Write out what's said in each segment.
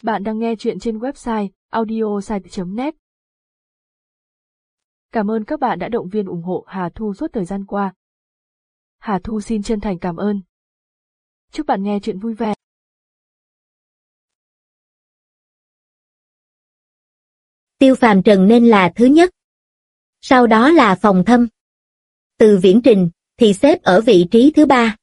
Bạn đang nghe chuyện trên website audiosite.net. Cảm ơn các bạn đã động viên ủng hộ Hà Thu suốt thời gian qua. Hà Thu xin chân thành cảm ơn. Chúc bạn nghe chuyện vui vẻ. Tiêu Phàm Trần nên là thứ nhất. Sau đó là Phòng Thâm. Từ Viễn Trình thì xếp ở vị trí thứ ba.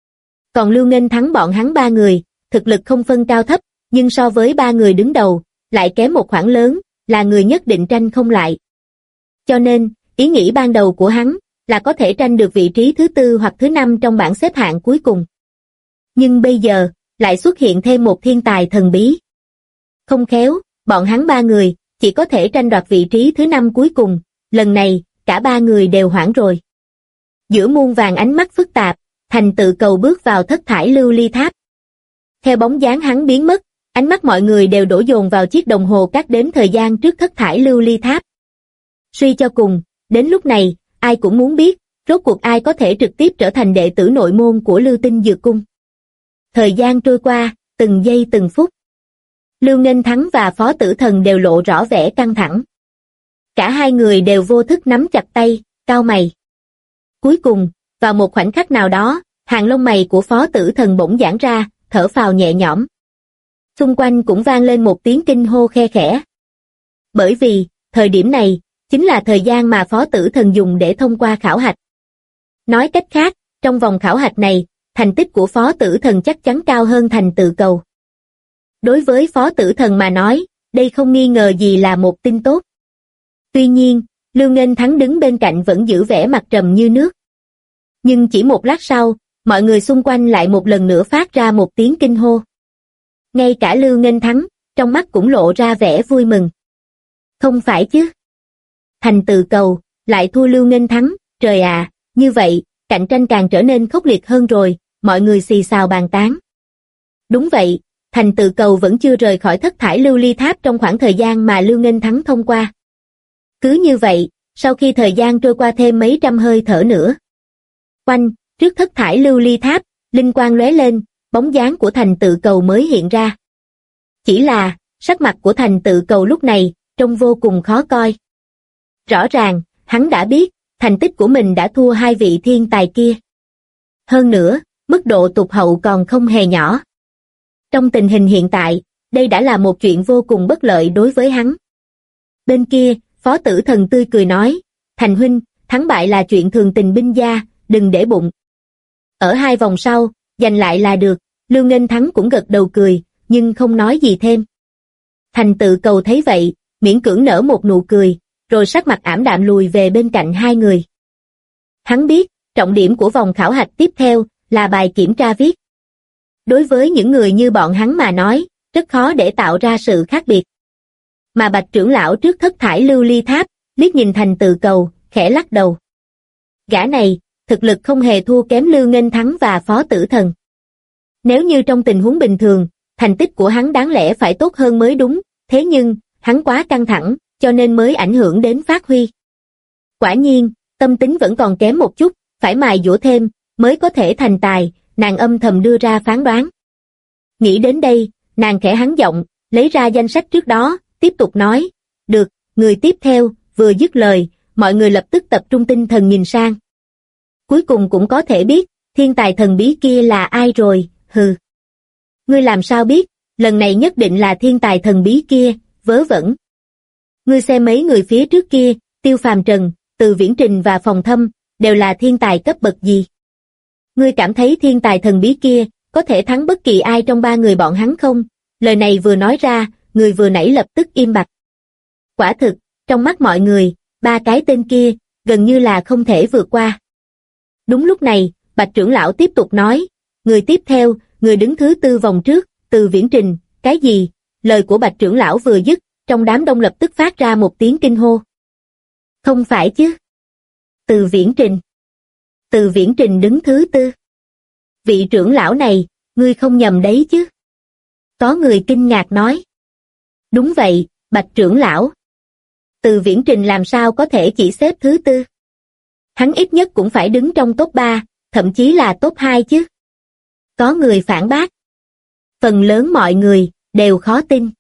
Còn Lưu Nghênh Thắng bọn hắn ba người, thực lực không phân cao thấp, nhưng so với ba người đứng đầu, lại kém một khoảng lớn, là người nhất định tranh không lại. Cho nên, ý nghĩ ban đầu của hắn là có thể tranh được vị trí thứ tư hoặc thứ năm trong bảng xếp hạng cuối cùng. Nhưng bây giờ, lại xuất hiện thêm một thiên tài thần bí. Không khéo, bọn hắn ba người chỉ có thể tranh đoạt vị trí thứ năm cuối cùng, lần này, cả ba người đều hoảng rồi. Giữa muôn vàng ánh mắt phức tạp, Thành Tự Cầu bước vào thất thải lưu ly tháp. Theo bóng dáng hắn biến mất, ánh mắt mọi người đều đổ dồn vào chiếc đồng hồ cát đếm thời gian trước thất thải lưu ly tháp. Suy cho cùng, đến lúc này, ai cũng muốn biết, rốt cuộc ai có thể trực tiếp trở thành đệ tử nội môn của Lưu Tinh Dược Cung. Thời gian trôi qua, từng giây từng phút. Lưu Nghênh Thắng và Phó Tử Thần đều lộ rõ vẻ căng thẳng. Cả hai người đều vô thức nắm chặt tay, cau mày. Cuối cùng, vào một khoảnh khắc nào đó, hàng lông mày của Phó Tử Thần bỗng giãn ra, thở phào nhẹ nhõm. Xung quanh cũng vang lên một tiếng kinh hô khe khẽ. Bởi vì, thời điểm này, chính là thời gian mà Phó Tử Thần dùng để thông qua khảo hạch. Nói cách khác, trong vòng khảo hạch này, thành tích của Phó Tử Thần chắc chắn cao hơn Thành Tự Cầu. Đối với Phó Tử Thần mà nói, đây không nghi ngờ gì là một tin tốt. Tuy nhiên, Lưu Nghênh Thắng đứng bên cạnh vẫn giữ vẻ mặt trầm như nước. Nhưng chỉ một lát sau, mọi người xung quanh lại một lần nữa phát ra một tiếng kinh hô. Ngay cả Lưu Nghênh Thắng, trong mắt cũng lộ ra vẻ vui mừng. Không phải chứ? Thành Tự Cầu, lại thua Lưu Nghênh Thắng, trời ạ, như vậy, cạnh tranh càng trở nên khốc liệt hơn rồi, mọi người xì xào bàn tán. Đúng vậy, Thành Tự Cầu vẫn chưa rời khỏi thất thải lưu ly tháp trong khoảng thời gian mà Lưu Nghênh Thắng thông qua. Cứ như vậy, sau khi thời gian trôi qua thêm mấy trăm hơi thở nữa. Quanh, trước thất thải lưu ly tháp, linh quang lóe lên, bóng dáng của Thành Tự Cầu mới hiện ra. Chỉ là, sắc mặt của Thành Tự Cầu lúc này, trông vô cùng khó coi. Rõ ràng, hắn đã biết, thành tích của mình đã thua hai vị thiên tài kia. Hơn nữa, mức độ tụt hậu còn không hề nhỏ. Trong tình hình hiện tại, đây đã là một chuyện vô cùng bất lợi đối với hắn. Bên kia, Phó Tử Thần tươi cười nói, Thành huynh, thắng bại là chuyện thường tình binh gia, đừng để bụng. Ở hai vòng sau, giành lại là được, Lưu Nghênh Thắng cũng gật đầu cười, nhưng không nói gì thêm. Thành Tự Cầu thấy vậy, miễn cưỡng nở một nụ cười, rồi sắc mặt ảm đạm lùi về bên cạnh hai người. Hắn biết, trọng điểm của vòng khảo hạch tiếp theo là bài kiểm tra viết. Đối với những người như bọn hắn mà nói, rất khó để tạo ra sự khác biệt. Mà Bạch trưởng lão trước thất thải lưu ly tháp, liếc nhìn Thành Tự Cầu, khẽ lắc đầu. Gã này, thực lực không hề thua kém Lưu Nghênh Thắng và Phó Tử Thần. Nếu như trong tình huống bình thường, thành tích của hắn đáng lẽ phải tốt hơn mới đúng, thế nhưng, hắn quá căng thẳng, cho nên mới ảnh hưởng đến phát huy. Quả nhiên, tâm tính vẫn còn kém một chút, phải mài dũa thêm, mới có thể thành tài, nàng âm thầm đưa ra phán đoán. Nghĩ đến đây, nàng khẽ hắn giọng, lấy ra danh sách trước đó, tiếp tục nói, được, người tiếp theo, vừa dứt lời, mọi người lập tức tập trung tinh thần nhìn sang. Cuối cùng cũng có thể biết, thiên tài thần bí kia là ai rồi, hừ. Ngươi làm sao biết, lần này nhất định là thiên tài thần bí kia, vớ vẩn. Ngươi xem mấy người phía trước kia, Tiêu Phàm Trần, Từ Viễn Trình và Phòng Thâm, đều là thiên tài cấp bậc gì? Ngươi cảm thấy thiên tài thần bí kia, có thể thắng bất kỳ ai trong ba người bọn hắn không? Lời này vừa nói ra, người vừa nãy lập tức im bặt. Quả thực, trong mắt mọi người, ba cái tên kia, gần như là không thể vượt qua. Đúng lúc này, Bạch trưởng lão tiếp tục nói, người tiếp theo, người đứng thứ tư vòng trước, Từ Viễn Trình, cái gì? Lời của Bạch trưởng lão vừa dứt, trong đám đông lập tức phát ra một tiếng kinh hô. Không phải chứ? Từ Viễn Trình. Từ Viễn Trình đứng thứ tư. Vị trưởng lão này, ngươi không nhầm đấy chứ? Có người kinh ngạc nói. Đúng vậy, Bạch trưởng lão. Từ Viễn Trình làm sao có thể chỉ xếp thứ tư? Hắn ít nhất cũng phải đứng trong top 3, thậm chí là top 2 chứ. Có người phản bác. Phần lớn mọi người đều khó tin.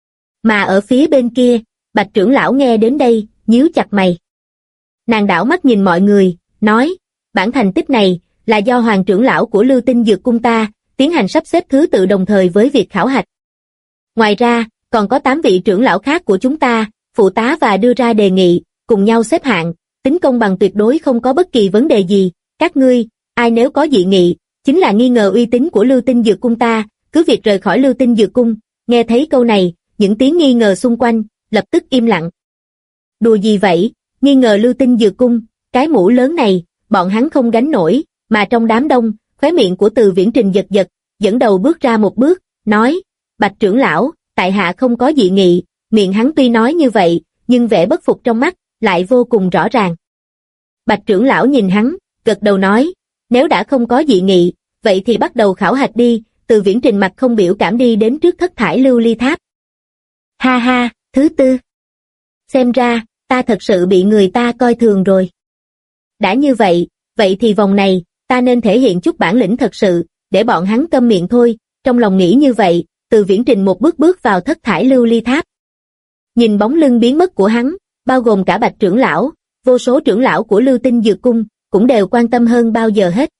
Mà ở phía bên kia, Bạch trưởng lão nghe đến đây, nhíu chặt mày. Nàng đảo mắt nhìn mọi người, nói, bản thành tích này là do Hoàng trưởng lão của Lưu Tinh Dược Cung ta tiến hành sắp xếp thứ tự đồng thời với việc khảo hạch. Ngoài ra, còn có 8 vị trưởng lão khác của chúng ta, phụ tá và đưa ra đề nghị, cùng nhau xếp hạng, tính công bằng tuyệt đối không có bất kỳ vấn đề gì. Các ngươi, ai nếu có dị nghị, chính là nghi ngờ uy tín của Lưu Tinh Dược Cung ta, cứ việc rời khỏi Lưu Tinh Dược Cung. Nghe thấy câu này, những tiếng nghi ngờ xung quanh lập tức im lặng. Đùa gì vậy, nghi ngờ Lưu Tinh Dược Cung, cái mũ lớn này, bọn hắn không gánh nổi. Mà trong đám đông, khóe miệng của Từ Viễn Trình giật giật, dẫn đầu bước ra một bước, nói, Bạch trưởng lão, tại hạ không có dị nghị. Miệng hắn tuy nói như vậy, nhưng vẻ bất phục trong mắt lại vô cùng rõ ràng. Bạch trưởng lão nhìn hắn, gật đầu nói, nếu đã không có dị nghị, vậy thì bắt đầu khảo hạch đi. Từ Viễn Trình mặt không biểu cảm đi đến trước thất thải lưu ly tháp. Ha ha, thứ tư. Xem ra, ta thật sự bị người ta coi thường rồi. Đã như vậy, vậy thì vòng này, ta nên thể hiện chút bản lĩnh thật sự, để bọn hắn câm miệng thôi. Trong lòng nghĩ như vậy, Từ Viễn Trình một bước bước vào thất thải lưu ly tháp. Nhìn bóng lưng biến mất của hắn, bao gồm cả Bạch trưởng lão, vô số trưởng lão của Lưu Tinh Dược Cung, cũng đều quan tâm hơn bao giờ hết.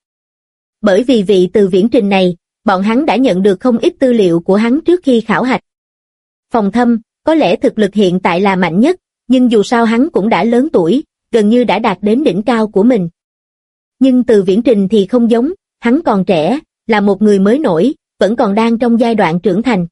Bởi vì vị Từ Viễn Trình này, bọn hắn đã nhận được không ít tư liệu của hắn trước khi khảo hạch. Phòng Thâm, có lẽ thực lực hiện tại là mạnh nhất, nhưng dù sao hắn cũng đã lớn tuổi, gần như đã đạt đến đỉnh cao của mình. Nhưng Từ Viễn Trình thì không giống, hắn còn trẻ, là một người mới nổi, vẫn còn đang trong giai đoạn trưởng thành.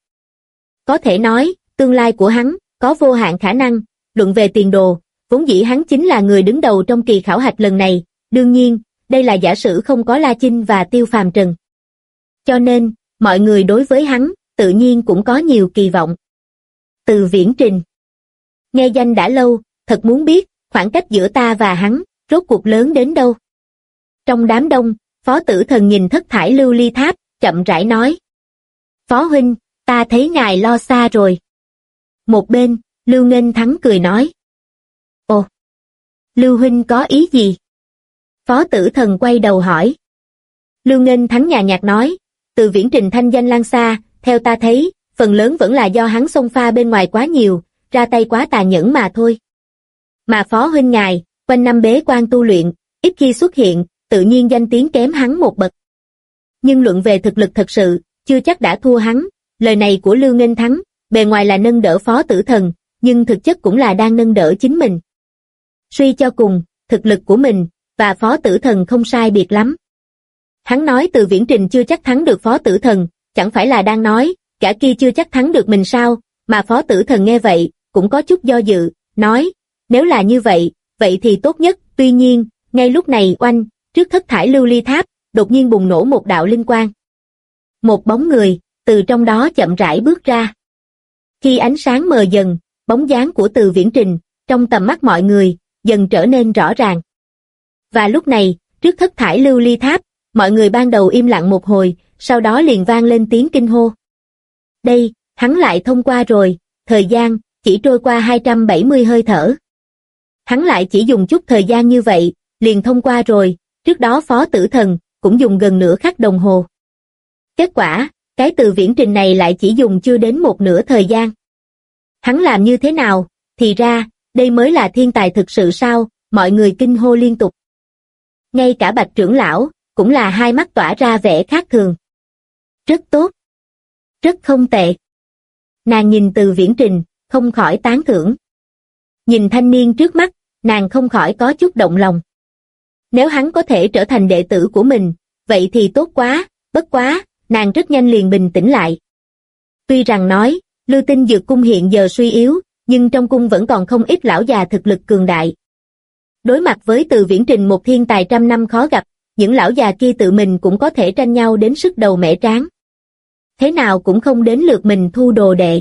Có thể nói, tương lai của hắn, có vô hạn khả năng. Luận về tiền đồ, vốn dĩ hắn chính là người đứng đầu trong kỳ khảo hạch lần này. Đương nhiên, đây là giả sử không có La Chinh và Tiêu Phàm Trần. Cho nên, mọi người đối với hắn, tự nhiên cũng có nhiều kỳ vọng. Từ Viễn Trình. Nghe danh đã lâu, thật muốn biết, khoảng cách giữa ta và hắn, rốt cuộc lớn đến đâu. Trong đám đông, Phó Tử Thần nhìn thất thải lưu ly tháp, chậm rãi nói. Phó huynh, ta thấy ngài lo xa rồi. Một bên, Lưu Nghênh Thắng cười nói. Ồ, Lưu huynh có ý gì? Phó Tử Thần quay đầu hỏi. Lưu Nghênh Thắng nhàn nhạt nói, Từ Viễn Trình thanh danh lan xa, theo ta thấy, phần lớn vẫn là do hắn xông pha bên ngoài quá nhiều, ra tay quá tà nhẫn mà thôi. Mà Phó huynh ngài, quanh năm bế quan tu luyện, ít khi xuất hiện, tự nhiên danh tiếng kém hắn một bậc. Nhưng luận về thực lực thật sự, chưa chắc đã thua hắn. Lời này của Lưu Nghênh Thắng, bề ngoài là nâng đỡ Phó Tử Thần, nhưng thực chất cũng là đang nâng đỡ chính mình. Suy cho cùng, thực lực của mình và Phó Tử Thần không sai biệt lắm. Hắn nói Từ Viễn Trình chưa chắc thắng được Phó Tử Thần, chẳng phải là đang nói, gã kia chưa chắc thắng được mình sao? Mà Phó Tử Thần nghe vậy, cũng có chút do dự, nói, nếu là như vậy, vậy thì tốt nhất. Tuy nhiên, ngay lúc này oanh, trước thất thải lưu ly tháp, đột nhiên bùng nổ một đạo linh quang. Một bóng người, từ trong đó chậm rãi bước ra. Khi ánh sáng mờ dần, bóng dáng của Từ Viễn Trình, trong tầm mắt mọi người, dần trở nên rõ ràng. Và lúc này, trước thất thải lưu ly tháp, mọi người ban đầu im lặng một hồi, sau đó liền vang lên tiếng kinh hô. Đây, hắn lại thông qua rồi, thời gian, chỉ trôi qua 270 hơi thở. Hắn lại chỉ dùng chút thời gian như vậy, liền thông qua rồi, trước đó Phó Tử Thần, cũng dùng gần nửa khắc đồng hồ. Kết quả, cái Từ Viễn Trình này lại chỉ dùng chưa đến một nửa thời gian. Hắn làm như thế nào, thì ra, đây mới là thiên tài thực sự sao, mọi người kinh hô liên tục. Ngay cả Bạch trưởng lão, cũng là hai mắt tỏa ra vẻ khác thường. Rất tốt. Rất không tệ. Nàng nhìn Từ Viễn Trình, không khỏi tán thưởng. Nhìn thanh niên trước mắt, nàng không khỏi có chút động lòng. Nếu hắn có thể trở thành đệ tử của mình, vậy thì tốt quá, bất quá, nàng rất nhanh liền bình tĩnh lại. Tuy rằng nói, Lưu Tinh Dược Cung hiện giờ suy yếu, nhưng trong cung vẫn còn không ít lão già thực lực cường đại. Đối mặt với Từ Viễn Trình một thiên tài trăm năm khó gặp, những lão già kia tự mình cũng có thể tranh nhau đến sức đầu mẻ trán. Thế nào cũng không đến lượt mình thu đồ đệ.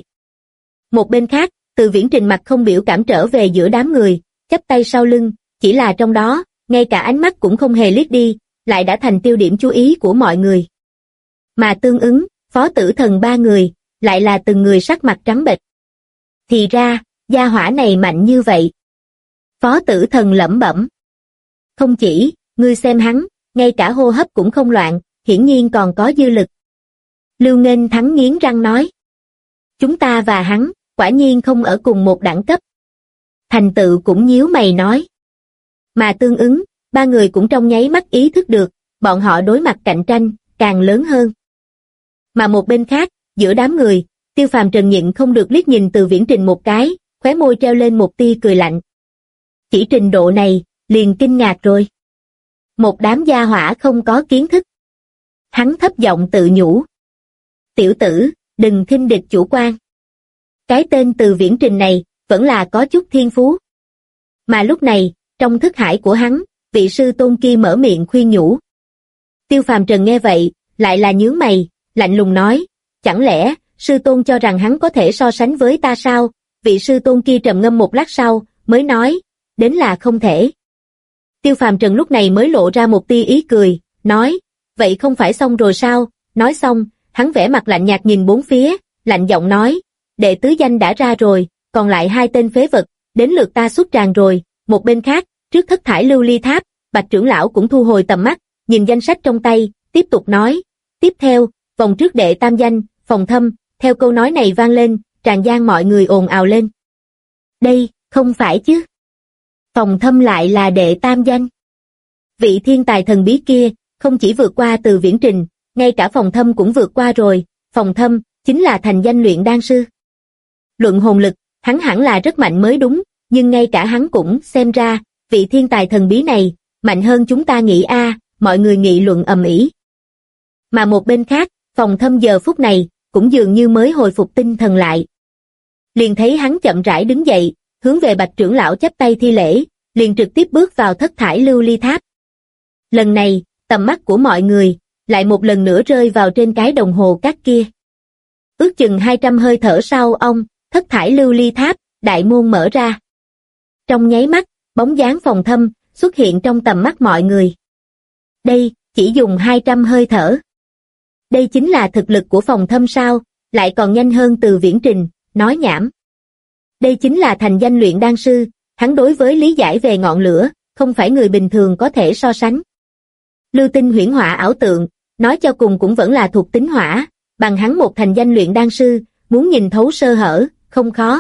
Một bên khác, Từ Viễn Trình mặt không biểu cảm trở về giữa đám người, chắp tay sau lưng, chỉ là trong đó, ngay cả ánh mắt cũng không hề liếc đi, lại đã thành tiêu điểm chú ý của mọi người. Mà tương ứng, Phó Tử Thần ba người, lại là từng người sắc mặt trắng bệch. Thì ra, gia hỏa này mạnh như vậy. Phó Tử Thần lẩm bẩm. Không chỉ, ngươi xem hắn, ngay cả hô hấp cũng không loạn, hiển nhiên còn có dư lực. Lưu Nghênh Thắng nghiến răng nói. Chúng ta và hắn, quả nhiên không ở cùng một đẳng cấp. Thành Tựu cũng nhíu mày nói. Mà tương ứng, ba người cũng trong nháy mắt ý thức được, bọn họ đối mặt cạnh tranh, càng lớn hơn. Mà một bên khác, giữa đám người, Tiêu Phàm Trần nhịn không được liếc nhìn Từ Viễn Trình một cái, khóe môi treo lên một tia cười lạnh. Chỉ trình độ này, liền kinh ngạc rồi. Một đám gia hỏa không có kiến thức. Hắn thấp giọng tự nhủ. Tiểu tử, đừng khinh địch chủ quan. Cái tên Từ Viễn Trình này, vẫn là có chút thiên phú. Mà lúc này, trong thức hải của hắn, vị sư tôn kia mở miệng khuyên nhủ. Tiêu Phàm Trần nghe vậy, lại là nhướng mày, lạnh lùng nói, chẳng lẽ, sư tôn cho rằng hắn có thể so sánh với ta sao? Vị sư tôn kia trầm ngâm một lát sau, mới nói, đến là không thể. Tiêu Phàm Trần lúc này mới lộ ra một tia ý cười, nói, vậy không phải xong rồi sao? Nói xong, hắn vẻ mặt lạnh nhạt nhìn bốn phía, lạnh giọng nói, đệ tứ danh đã ra rồi, còn lại hai tên phế vật, đến lượt ta xuất tràng rồi. Một bên khác, trước thất thải lưu ly tháp, Bạch trưởng lão cũng thu hồi tầm mắt, nhìn danh sách trong tay, tiếp tục nói, tiếp theo, vòng trước đệ tam danh, Phòng Thâm. Theo câu nói này vang lên, tràn gian mọi người ồn ào lên. Đây, không phải chứ? Phòng Thâm lại là đệ tam danh. Vị thiên tài thần bí kia, không chỉ vượt qua Từ Viễn Trình, ngay cả Phòng Thâm cũng vượt qua rồi. Phòng Thâm, chính là thành danh luyện đan sư. Luận hồn lực, hắn hẳn là rất mạnh mới đúng, nhưng ngay cả hắn cũng xem ra, vị thiên tài thần bí này, mạnh hơn chúng ta nghĩ mọi người nghị luận ầm ĩ. Mà một bên khác, Phòng Thâm giờ phút này, cũng dường như mới hồi phục tinh thần lại. Liền thấy hắn chậm rãi đứng dậy, hướng về Bạch trưởng lão chắp tay thi lễ, liền trực tiếp bước vào thất thải lưu ly tháp. Lần này, tầm mắt của mọi người, lại một lần nữa rơi vào trên cái đồng hồ cát kia. Ước chừng 200 hơi thở sau thất thải lưu ly tháp, đại môn mở ra. Trong nháy mắt, bóng dáng Phòng Thâm, xuất hiện trong tầm mắt mọi người. Đây, chỉ dùng 200 hơi thở. Đây chính là thực lực của Phòng Thâm sao, lại còn nhanh hơn Từ Viễn Trình, nói nhảm. Đây chính là thành danh luyện đan sư, hắn đối với lý giải về ngọn lửa, không phải người bình thường có thể so sánh. Lưu tinh huyễn hỏa ảo tượng, nói cho cùng cũng vẫn là thuộc tính hỏa, bằng hắn một thành danh luyện đan sư, muốn nhìn thấu sơ hở, không khó.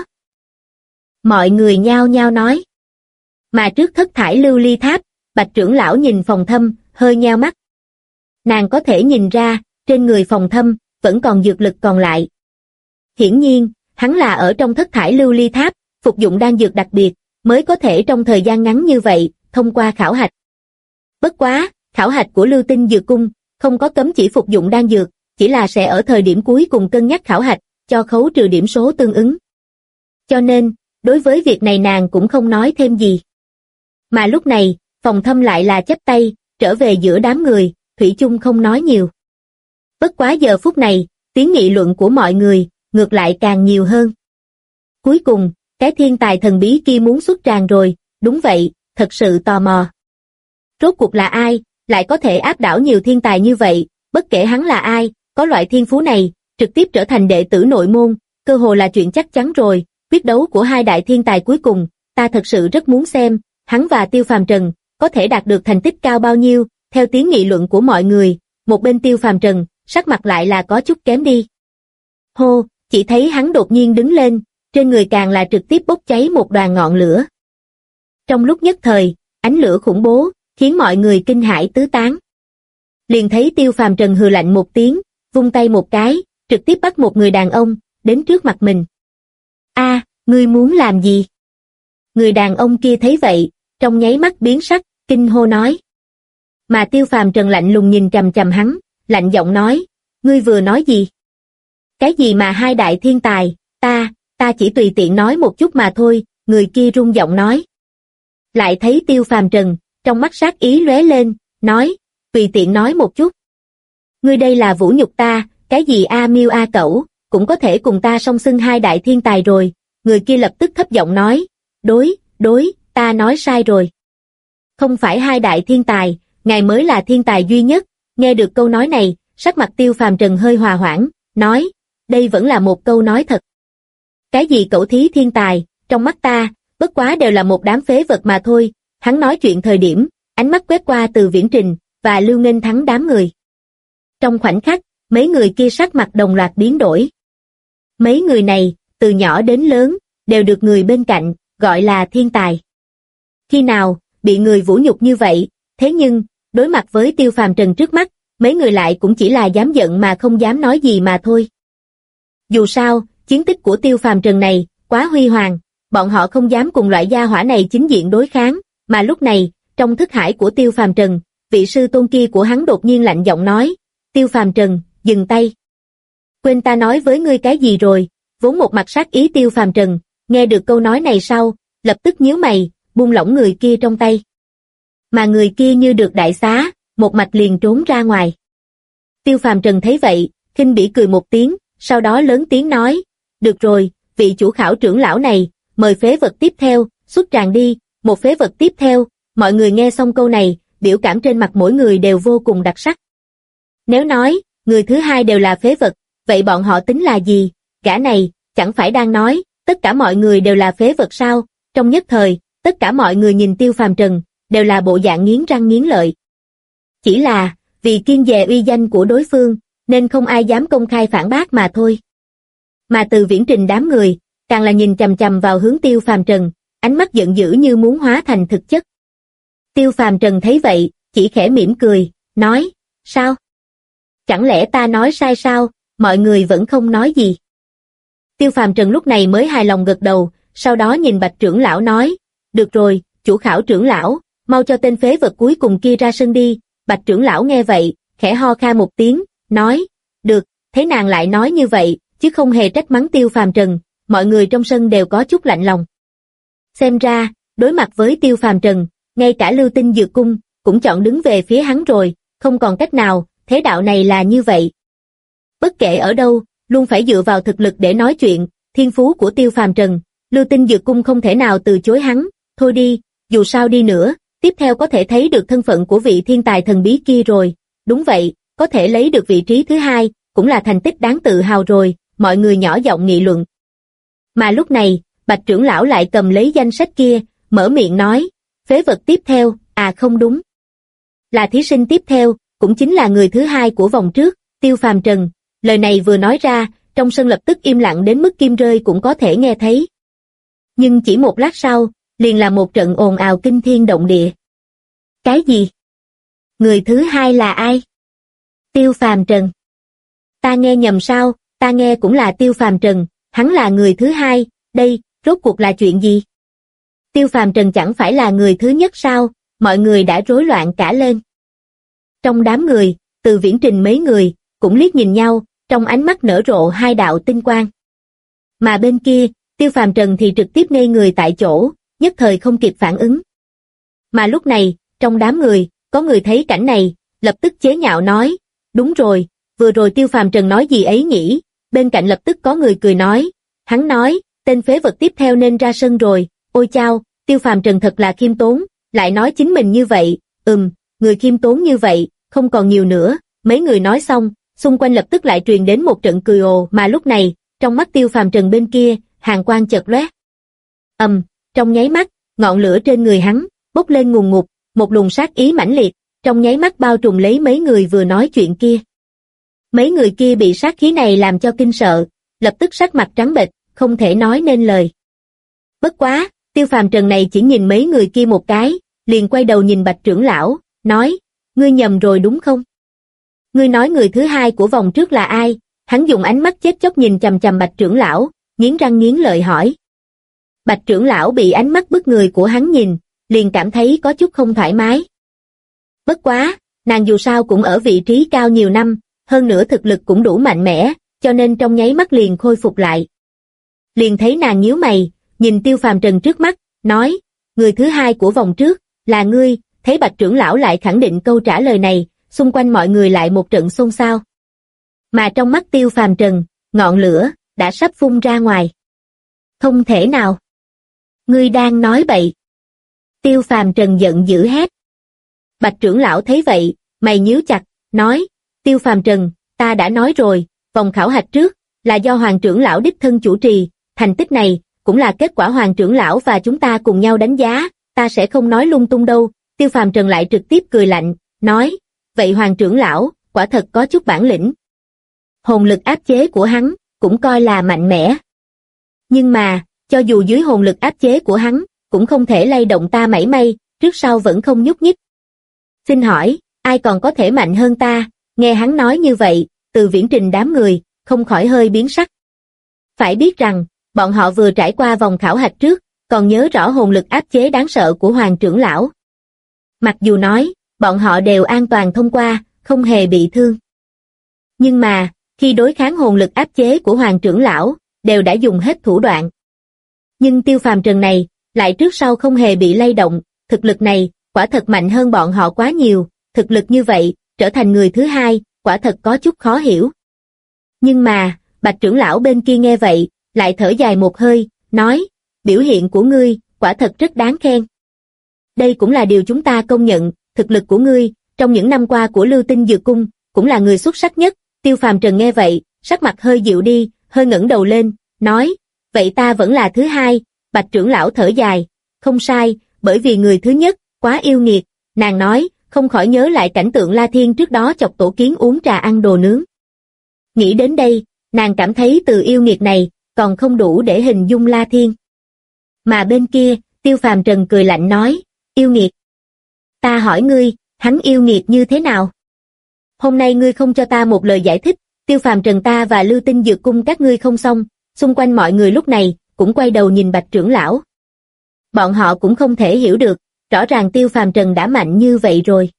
Mọi người nhao nhao nói. Mà trước thất thải lưu ly tháp, Bạch trưởng lão nhìn Phòng Thâm, hơi nheo mắt. Nàng có thể nhìn ra, trên người Phòng Thâm, vẫn còn dược lực còn lại. Hiển nhiên, hắn là ở trong thất thải lưu ly tháp, phục dụng đan dược đặc biệt, mới có thể trong thời gian ngắn như vậy, thông qua khảo hạch. Bất quá, khảo hạch của Lưu Tinh Dược Cung, không có cấm chỉ phục dụng đan dược, chỉ là sẽ ở thời điểm cuối cùng cân nhắc khảo hạch, cho khấu trừ điểm số tương ứng. Cho nên, đối với việc này nàng cũng không nói thêm gì. Mà lúc này, Phòng Thâm lại là chắp tay, trở về giữa đám người, thủy chung không nói nhiều. Bất quá giờ phút này, tiếng nghị luận của mọi người, ngược lại càng nhiều hơn. Cuối cùng, cái thiên tài thần bí kia muốn xuất tràng rồi, đúng vậy, thật sự tò mò. Rốt cuộc là ai, lại có thể áp đảo nhiều thiên tài như vậy, bất kể hắn là ai, có loại thiên phú này, trực tiếp trở thành đệ tử nội môn, cơ hồ là chuyện chắc chắn rồi. Quyết đấu của hai đại thiên tài cuối cùng, ta thật sự rất muốn xem, hắn và Tiêu Phàm Trần, có thể đạt được thành tích cao bao nhiêu. Theo tiếng nghị luận của mọi người, một bên Tiêu Phàm Trần, sắc mặt lại là có chút kém đi. Hô, chỉ thấy hắn đột nhiên đứng lên, trên người càng là trực tiếp bốc cháy một đoàn ngọn lửa. Trong lúc nhất thời, ánh lửa khủng bố, khiến mọi người kinh hãi tứ tán. Liền thấy Tiêu Phàm Trần hừ lạnh một tiếng, vung tay một cái, trực tiếp bắt một người đàn ông, đến trước mặt mình. Ngươi muốn làm gì? Người đàn ông kia thấy vậy, trong nháy mắt biến sắc, kinh hô nói. Mà Tiêu Phàm Trần lạnh lùng nhìn chằm chằm hắn, lạnh giọng nói, ngươi vừa nói gì? Cái gì mà hai đại thiên tài, ta chỉ tùy tiện nói một chút mà thôi, người kia rung giọng nói. Lại thấy Tiêu Phàm Trần, trong mắt sát ý lóe lên, nói, tùy tiện nói một chút. Ngươi đây là vũ nhục ta, cái gì miêu cẩu, cũng có thể cùng ta song xưng hai đại thiên tài rồi. Người kia lập tức thấp giọng nói, đối, ta nói sai rồi. Không phải hai đại thiên tài, ngài mới là thiên tài duy nhất. Nghe được câu nói này, sắc mặt Tiêu Phàm Trần hơi hòa hoãn, nói, đây vẫn là một câu nói thật. Cái gì cẩu thí thiên tài, trong mắt ta, bất quá đều là một đám phế vật mà thôi. Hắn nói chuyện thời điểm, ánh mắt quét qua Từ Viễn Trình và Lưu Nghênh Thắng đám người. Trong khoảnh khắc, mấy người kia sắc mặt đồng loạt biến đổi. Mấy người này, từ nhỏ đến lớn, đều được người bên cạnh, gọi là thiên tài. Khi nào, bị người vũ nhục như vậy, thế nhưng, đối mặt với Tiêu Phàm Trần trước mắt, mấy người lại cũng chỉ là dám giận mà không dám nói gì mà thôi. Dù sao, chiến tích của Tiêu Phàm Trần này, quá huy hoàng, bọn họ không dám cùng loại gia hỏa này chính diện đối kháng, mà lúc này, trong thức hải của Tiêu Phàm Trần, vị sư tôn kia của hắn đột nhiên lạnh giọng nói, Tiêu Phàm Trần, dừng tay. Quên ta nói với ngươi cái gì rồi, vốn một mặt sát ý Tiêu Phàm Trần, nghe được câu nói này sau, lập tức nhíu mày, buông lỏng người kia trong tay. Mà người kia như được đại xá, một mạch liền trốn ra ngoài. Tiêu Phàm Trần thấy vậy, khinh bỉ cười một tiếng, sau đó lớn tiếng nói, được rồi, vị chủ khảo trưởng lão này, mời phế vật tiếp theo, xuất tràng đi, một phế vật tiếp theo, mọi người nghe xong câu này, biểu cảm trên mặt mỗi người đều vô cùng đặc sắc. Nếu nói, người thứ hai đều là phế vật, vậy bọn họ tính là gì? Gã này, chẳng phải đang nói, tất cả mọi người đều là phế vật sao? Trong nhất thời, tất cả mọi người nhìn Tiêu Phàm Trần, đều là bộ dạng nghiến răng nghiến lợi. Chỉ là, vì kiêng dè uy danh của đối phương, nên không ai dám công khai phản bác mà thôi. Mà Từ Viễn Trình đám người, càng là nhìn chằm chằm vào hướng Tiêu Phàm Trần, ánh mắt giận dữ như muốn hóa thành thực chất. Tiêu Phàm Trần thấy vậy, chỉ khẽ mỉm cười, nói, sao? Chẳng lẽ ta nói sai sao, mọi người vẫn không nói gì? Tiêu Phàm Trần lúc này mới hài lòng gật đầu, sau đó nhìn Bạch trưởng lão nói, được rồi, chủ khảo trưởng lão, mau cho tên phế vật cuối cùng kia ra sân đi. Bạch trưởng lão nghe vậy, khẽ ho kha một tiếng, nói, được, thế nàng lại nói như vậy, chứ không hề trách mắng Tiêu Phàm Trần, mọi người trong sân đều có chút lạnh lòng. Xem ra, đối mặt với Tiêu Phàm Trần, ngay cả Lưu Tinh Dược Cung, cũng chọn đứng về phía hắn rồi, không còn cách nào, thế đạo này là như vậy. Bất kể ở đâu, luôn phải dựa vào thực lực để nói chuyện, thiên phú của Tiêu Phàm Trần, Lưu Tinh Dược Cung không thể nào từ chối hắn, thôi đi, dù sao đi nữa, tiếp theo có thể thấy được thân phận của vị thiên tài thần bí kia rồi, đúng vậy, có thể lấy được vị trí thứ hai, cũng là thành tích đáng tự hào rồi, mọi người nhỏ giọng nghị luận. Mà lúc này, Bạch trưởng lão lại cầm lấy danh sách kia, mở miệng nói, phế vật tiếp theo, à không đúng. Là thí sinh tiếp theo, cũng chính là người thứ hai của vòng trước, Tiêu Phàm Trần. Lời này vừa nói ra, trong sân lập tức im lặng đến mức kim rơi cũng có thể nghe thấy. Nhưng chỉ một lát sau, liền là một trận ồn ào kinh thiên động địa. Cái gì? Người thứ hai là ai? Tiêu Phàm Trần. Ta nghe nhầm sao? Ta nghe cũng là Tiêu Phàm Trần, hắn là người thứ hai, đây, rốt cuộc là chuyện gì? Tiêu Phàm Trần chẳng phải là người thứ nhất sao? Mọi người đã rối loạn cả lên. Trong đám người, Từ Viễn Trình mấy người, cũng liếc nhìn nhau, trong ánh mắt nở rộ hai đạo tinh quang. Mà bên kia, Tiêu Phàm Trần thì trực tiếp ngây người tại chỗ, nhất thời không kịp phản ứng. Mà lúc này, trong đám người, có người thấy cảnh này, lập tức chế nhạo nói, đúng rồi, vừa rồi Tiêu Phàm Trần nói gì ấy nhỉ? Bên cạnh lập tức có người cười nói, hắn nói, tên phế vật tiếp theo nên ra sân rồi, ôi chao, Tiêu Phàm Trần thật là khiêm tốn, lại nói chính mình như vậy, người khiêm tốn như vậy, không còn nhiều nữa. Mấy người nói xong, xung quanh lập tức lại truyền đến một trận cười ồ, mà lúc này, trong mắt Tiêu Phàm Trần bên kia, hàn quang chợt lóe. Trong nháy mắt, ngọn lửa trên người hắn bốc lên ngùn ngụt, một luồng sát ý mãnh liệt, trong nháy mắt bao trùm lấy mấy người vừa nói chuyện kia. Mấy người kia bị sát khí này làm cho kinh sợ, lập tức sắc mặt trắng bệch, không thể nói nên lời. Bất quá, Tiêu Phàm Trần này chỉ nhìn mấy người kia một cái, liền quay đầu nhìn Bạch trưởng lão, nói, ngươi nhầm rồi đúng không? Ngươi nói người thứ hai của vòng trước là ai? Hắn dùng ánh mắt chết chóc nhìn chằm chằm Bạch trưởng lão, nghiến răng nghiến lợi hỏi. Bạch trưởng lão bị ánh mắt bức người của hắn nhìn, liền cảm thấy có chút không thoải mái. Bất quá, nàng dù sao cũng ở vị trí cao nhiều năm, hơn nữa thực lực cũng đủ mạnh mẽ, cho nên trong nháy mắt liền khôi phục lại. Liền thấy nàng nhíu mày, nhìn Tiêu Phàm Trần trước mắt, nói, người thứ hai của vòng trước, là ngươi. Thấy Bạch trưởng lão lại khẳng định câu trả lời này, xung quanh mọi người lại một trận xôn xao. Mà trong mắt Tiêu Phàm Trần, ngọn lửa đã sắp phun ra ngoài. Không thể nào. Ngươi đang nói bậy. Tiêu Phàm Trần giận dữ hét. Bạch trưởng lão thấy vậy, mày nhíu chặt, nói, Tiêu Phàm Trần, ta đã nói rồi, vòng khảo hạch trước, là do Hoàng trưởng lão đích thân chủ trì, thành tích này, cũng là kết quả Hoàng trưởng lão và chúng ta cùng nhau đánh giá, ta sẽ không nói lung tung đâu. Tiêu Phàm Trần lại trực tiếp cười lạnh, nói, vậy Hoàng trưởng lão, quả thật có chút bản lĩnh. Hồn lực áp chế của hắn, cũng coi là mạnh mẽ. Nhưng mà, cho dù dưới hồn lực áp chế của hắn, cũng không thể lay động ta mảy may, trước sau vẫn không nhúc nhích. Xin hỏi, ai còn có thể mạnh hơn ta? Nghe hắn nói như vậy, Từ Viễn Trình đám người, không khỏi hơi biến sắc. Phải biết rằng, bọn họ vừa trải qua vòng khảo hạch trước, còn nhớ rõ hồn lực áp chế đáng sợ của Hoàng trưởng lão. Mặc dù nói, bọn họ đều an toàn thông qua, không hề bị thương. Nhưng mà, khi đối kháng hồn lực áp chế của Hoàng trưởng lão, đều đã dùng hết thủ đoạn. Nhưng Tiêu Phàm Trần này, lại trước sau không hề bị lay động, thực lực này, quả thật mạnh hơn bọn họ quá nhiều, thực lực như vậy, trở thành người thứ hai, quả thật có chút khó hiểu. Nhưng mà, Bạch trưởng lão bên kia nghe vậy, lại thở dài một hơi, nói, biểu hiện của ngươi, quả thật rất đáng khen. Đây cũng là điều chúng ta công nhận, thực lực của ngươi, trong những năm qua của Lưu Tinh Dược Cung, cũng là người xuất sắc nhất. Tiêu Phàm Trần nghe vậy, sắc mặt hơi dịu đi, hơi ngẩng đầu lên, nói, vậy ta vẫn là thứ hai. Bạch trưởng lão thở dài, không sai, bởi vì người thứ nhất, quá yêu nghiệt. Nàng nói, không khỏi nhớ lại cảnh tượng La Thiên trước đó chọc tổ kiến uống trà ăn đồ nướng. Nghĩ đến đây, nàng cảm thấy từ yêu nghiệt này, còn không đủ để hình dung La Thiên. Mà bên kia, Tiêu Phàm Trần cười lạnh nói, yêu nghiệt. Ta hỏi ngươi, hắn yêu nghiệt như thế nào? Hôm nay ngươi không cho ta một lời giải thích, Tiêu Phàm Trần ta và Lưu Tinh Dược Cung các ngươi không xong. Xung quanh mọi người lúc này, cũng quay đầu nhìn Bạch trưởng lão. Bọn họ cũng không thể hiểu được, rõ ràng Tiêu Phàm Trần đã mạnh như vậy rồi.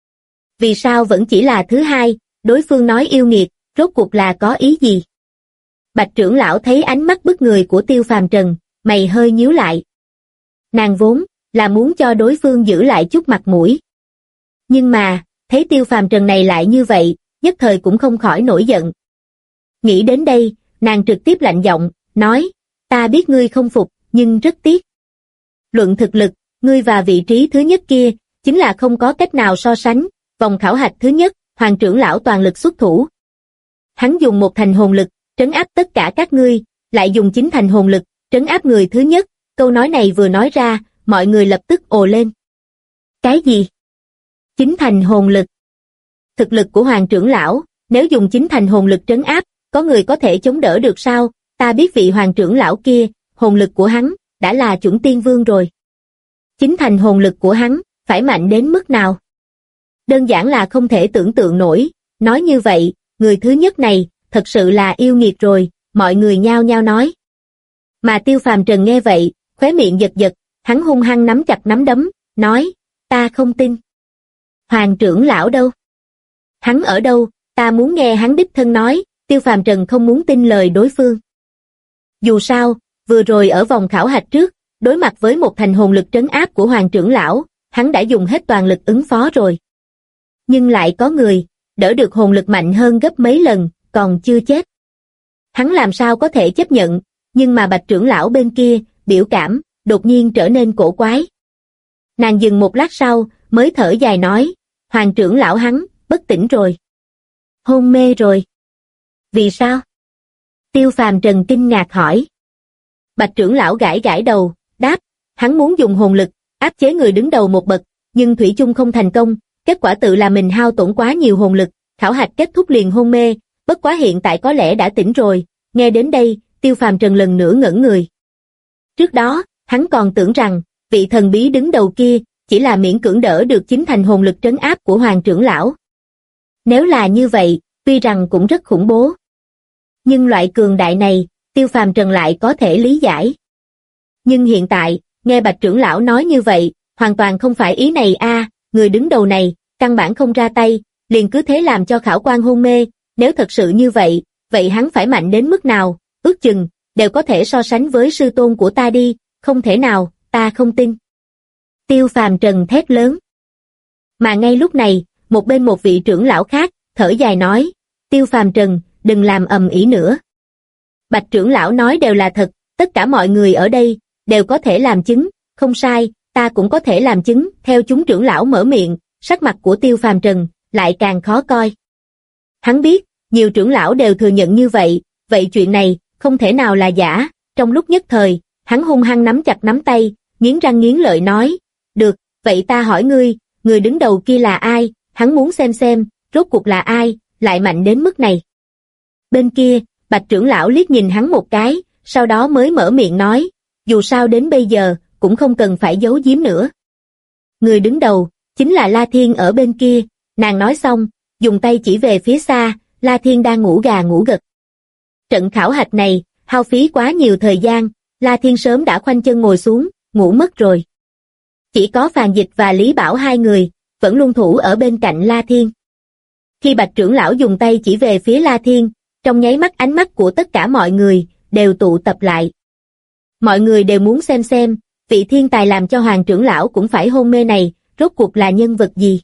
Vì sao vẫn chỉ là thứ hai, đối phương nói yêu nghiệt, rốt cuộc là có ý gì? Bạch trưởng lão thấy ánh mắt bức người của Tiêu Phàm Trần, mày hơi nhíu lại. Nàng vốn là muốn cho đối phương giữ lại chút mặt mũi. Nhưng mà, thấy Tiêu Phàm Trần này lại như vậy, nhất thời cũng không khỏi nổi giận. Nghĩ đến đây, nàng trực tiếp lạnh giọng, nói, ta biết ngươi không phục, nhưng rất tiếc. Luận thực lực, ngươi và vị trí thứ nhất kia, chính là không có cách nào so sánh, vòng khảo hạch thứ nhất, Hoàng trưởng lão toàn lực xuất thủ. Hắn dùng một thành hồn lực, trấn áp tất cả các ngươi, lại dùng chính thành hồn lực, trấn áp người thứ nhất, câu nói này vừa nói ra, mọi người lập tức ồ lên. Cái gì? Chính thành hồn lực. Thực lực của Hoàng trưởng lão, nếu dùng chính thành hồn lực trấn áp, có người có thể chống đỡ được sao? Ta biết vị Hoàng trưởng lão kia, hồn lực của hắn, đã là chuẩn tiên vương rồi. Chính thành hồn lực của hắn, phải mạnh đến mức nào? Đơn giản là không thể tưởng tượng nổi, nói như vậy, người thứ nhất này, thật sự là yêu nghiệt rồi, mọi người nhao nhao nói. Mà Tiêu Phàm Trần nghe vậy, khóe miệng giật giật, hắn hung hăng nắm chặt nắm đấm, nói, ta không tin. Hoàng trưởng lão đâu? Hắn ở đâu? Ta muốn nghe hắn đích thân nói. Tiêu Phàm Trần không muốn tin lời đối phương. Dù sao, vừa rồi ở vòng khảo hạch trước, đối mặt với một thành hồn lực trấn áp của Hoàng trưởng lão, hắn đã dùng hết toàn lực ứng phó rồi. Nhưng lại có người, đỡ được hồn lực mạnh hơn gấp mấy lần, còn chưa chết. Hắn làm sao có thể chấp nhận, nhưng mà Bạch trưởng lão bên kia, biểu cảm, đột nhiên trở nên cổ quái. Nàng dừng một lát sau, mới thở dài nói, Hoàng trưởng lão hắn, bất tỉnh rồi. Hôn mê rồi. Vì sao? Tiêu Phàm Trần kinh ngạc hỏi. Bạch trưởng lão gãi gãi đầu, đáp, hắn muốn dùng hồn lực, áp chế người đứng đầu một bậc, nhưng thủy chung không thành công, kết quả tự là mình hao tổn quá nhiều hồn lực, khảo hạch kết thúc liền hôn mê, bất quá hiện tại có lẽ đã tỉnh rồi. Nghe đến đây, Tiêu Phàm Trần lần nữa ngẩn người. Trước đó, hắn còn tưởng rằng, vị thần bí đứng đầu kia, chỉ là miễn cưỡng đỡ được chính thành hồn lực trấn áp của Hoàng trưởng lão. Nếu là như vậy, tuy rằng cũng rất khủng bố. Nhưng loại cường đại này, Tiêu Phàm Trần lại có thể lý giải. Nhưng hiện tại, nghe Bạch trưởng lão nói như vậy, hoàn toàn không phải ý này a, người đứng đầu này, căn bản không ra tay, liền cứ thế làm cho khảo quan hôn mê, nếu thật sự như vậy, vậy hắn phải mạnh đến mức nào, ước chừng, đều có thể so sánh với sư tôn của ta đi, không thể nào, ta không tin. Tiêu Phàm Trần thét lớn. Mà ngay lúc này, một bên một vị trưởng lão khác, thở dài nói, Tiêu Phàm Trần, đừng làm ầm ĩ nữa. Bạch trưởng lão nói đều là thật, tất cả mọi người ở đây, đều có thể làm chứng, không sai, ta cũng có thể làm chứng, theo chúng trưởng lão mở miệng, sắc mặt của Tiêu Phàm Trần, lại càng khó coi. Hắn biết, nhiều trưởng lão đều thừa nhận như vậy, vậy chuyện này, không thể nào là giả, trong lúc nhất thời, hắn hung hăng nắm chặt nắm tay, nghiến răng nghiến lợi nói, được, vậy ta hỏi ngươi, người đứng đầu kia là ai, hắn muốn xem, rốt cuộc là ai, lại mạnh đến mức này. Bên kia, Bạch trưởng lão liếc nhìn hắn một cái, sau đó mới mở miệng nói, dù sao đến bây giờ, cũng không cần phải giấu giếm nữa. Người đứng đầu, chính là La Thiên ở bên kia, nàng nói xong, dùng tay chỉ về phía xa, La Thiên đang ngủ gà ngủ gật. Trận khảo hạch này, hao phí quá nhiều thời gian, La Thiên sớm đã khoanh chân ngồi xuống, ngủ mất rồi. Chỉ có Phàn Dịch và Lý Bảo hai người, vẫn luôn thủ ở bên cạnh La Thiên. Khi Bạch trưởng lão dùng tay chỉ về phía La Thiên, trong nháy mắt ánh mắt của tất cả mọi người, đều tụ tập lại. Mọi người đều muốn xem, vị thiên tài làm cho Hoàng trưởng lão cũng phải hôn mê này, rốt cuộc là nhân vật gì.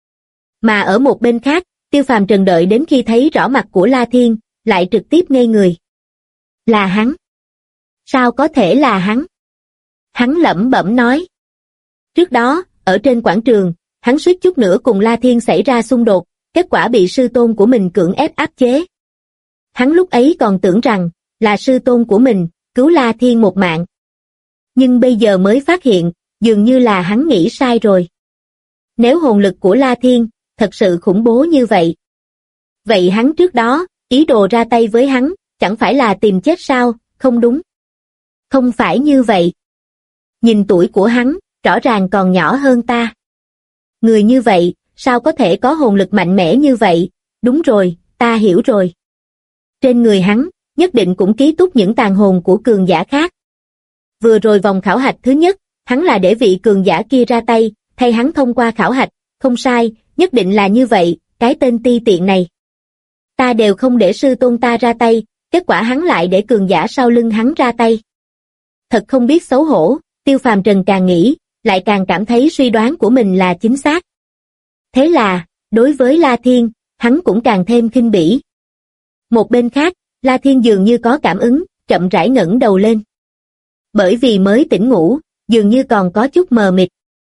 Mà ở một bên khác, Tiêu Phàm Trần đợi đến khi thấy rõ mặt của La Thiên, lại trực tiếp ngây người. Là hắn. Sao có thể là hắn? Hắn lẩm bẩm nói. Trước đó, ở trên quảng trường, hắn suýt chút nữa cùng La Thiên xảy ra xung đột, kết quả bị sư tôn của mình cưỡng ép áp chế. Hắn lúc ấy còn tưởng rằng, là sư tôn của mình, cứu La Thiên một mạng. Nhưng bây giờ mới phát hiện, dường như là hắn nghĩ sai rồi. Nếu hồn lực của La Thiên, thật sự khủng bố như vậy. Vậy hắn trước đó, ý đồ ra tay với hắn, chẳng phải là tìm chết sao, không đúng. Không phải như vậy. Nhìn tuổi của hắn, rõ ràng còn nhỏ hơn ta. Người như vậy, sao có thể có hồn lực mạnh mẽ như vậy? Đúng rồi, ta hiểu rồi. Trên người hắn, nhất định cũng ký túc những tàn hồn của cường giả khác. Vừa rồi vòng khảo hạch thứ nhất, hắn là để vị cường giả kia ra tay, thay hắn thông qua khảo hạch, không sai, nhất định là như vậy, cái tên ti tiện này. Ta đều không để sư tôn ta ra tay, kết quả hắn lại để cường giả sau lưng hắn ra tay. Thật không biết xấu hổ, Tiêu Phàm Trần càng nghĩ, lại càng cảm thấy suy đoán của mình là chính xác. Thế là, đối với La Thiên, hắn cũng càng thêm khinh bỉ. Một bên khác, La Thiên dường như có cảm ứng, chậm rãi ngẩng đầu lên. Bởi vì mới tỉnh ngủ, dường như còn có chút mờ mịt.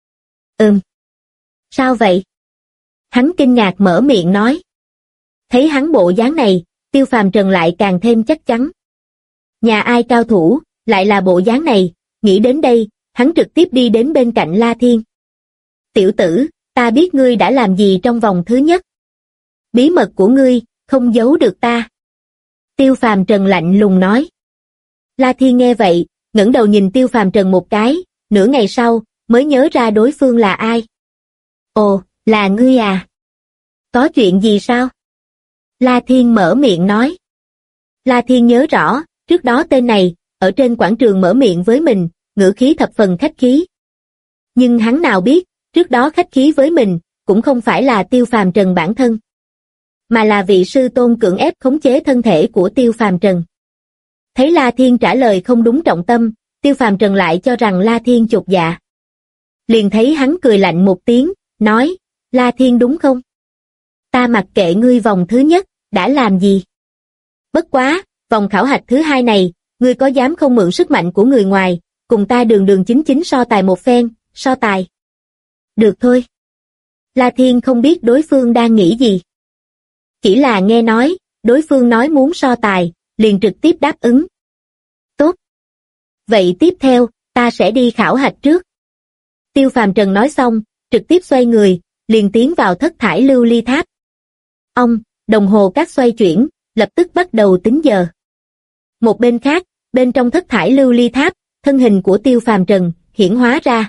Sao vậy? Hắn kinh ngạc mở miệng nói. Thấy hắn bộ dáng này, Tiêu Phàm Trần lại càng thêm chắc chắn. Nhà ai cao thủ, lại là bộ dáng này, nghĩ đến đây, hắn trực tiếp đi đến bên cạnh La Thiên. Tiểu tử, ta biết ngươi đã làm gì trong vòng thứ nhất. Bí mật của ngươi, không giấu được ta. Tiêu Phàm Trần lạnh lùng nói. La Thiên nghe vậy, ngẩng đầu nhìn Tiêu Phàm Trần một cái, nửa ngày sau, mới nhớ ra đối phương là ai. Ồ, là ngươi à? Có chuyện gì sao? La Thiên mở miệng nói. La Thiên nhớ rõ, trước đó tên này, ở trên quảng trường mở miệng với mình, ngữ khí thập phần khách khí. Nhưng hắn nào biết, trước đó khách khí với mình, cũng không phải là Tiêu Phàm Trần bản thân, mà là vị sư tôn cưỡng ép khống chế thân thể của Tiêu Phàm Trần. Thấy La Thiên trả lời không đúng trọng tâm, Tiêu Phàm Trần lại cho rằng La Thiên chột dạ. Liền thấy hắn cười lạnh một tiếng, nói, La Thiên đúng không? Ta mặc kệ ngươi vòng thứ nhất, đã làm gì? Bất quá, vòng khảo hạch thứ hai này, ngươi có dám không mượn sức mạnh của người ngoài, cùng ta đường đường chính chính so tài một phen, so tài. Được thôi. La Thiên không biết đối phương đang nghĩ gì. Chỉ là nghe nói, đối phương nói muốn so tài, liền trực tiếp đáp ứng. Tốt. Vậy tiếp theo, ta sẽ đi khảo hạch trước. Tiêu Phàm Trần nói xong, trực tiếp xoay người, liền tiến vào thất thải lưu ly tháp. Đồng hồ cát xoay chuyển, lập tức bắt đầu tính giờ. Một bên khác, bên trong thất thải lưu ly tháp, thân hình của Tiêu Phàm Trần hiển hóa ra.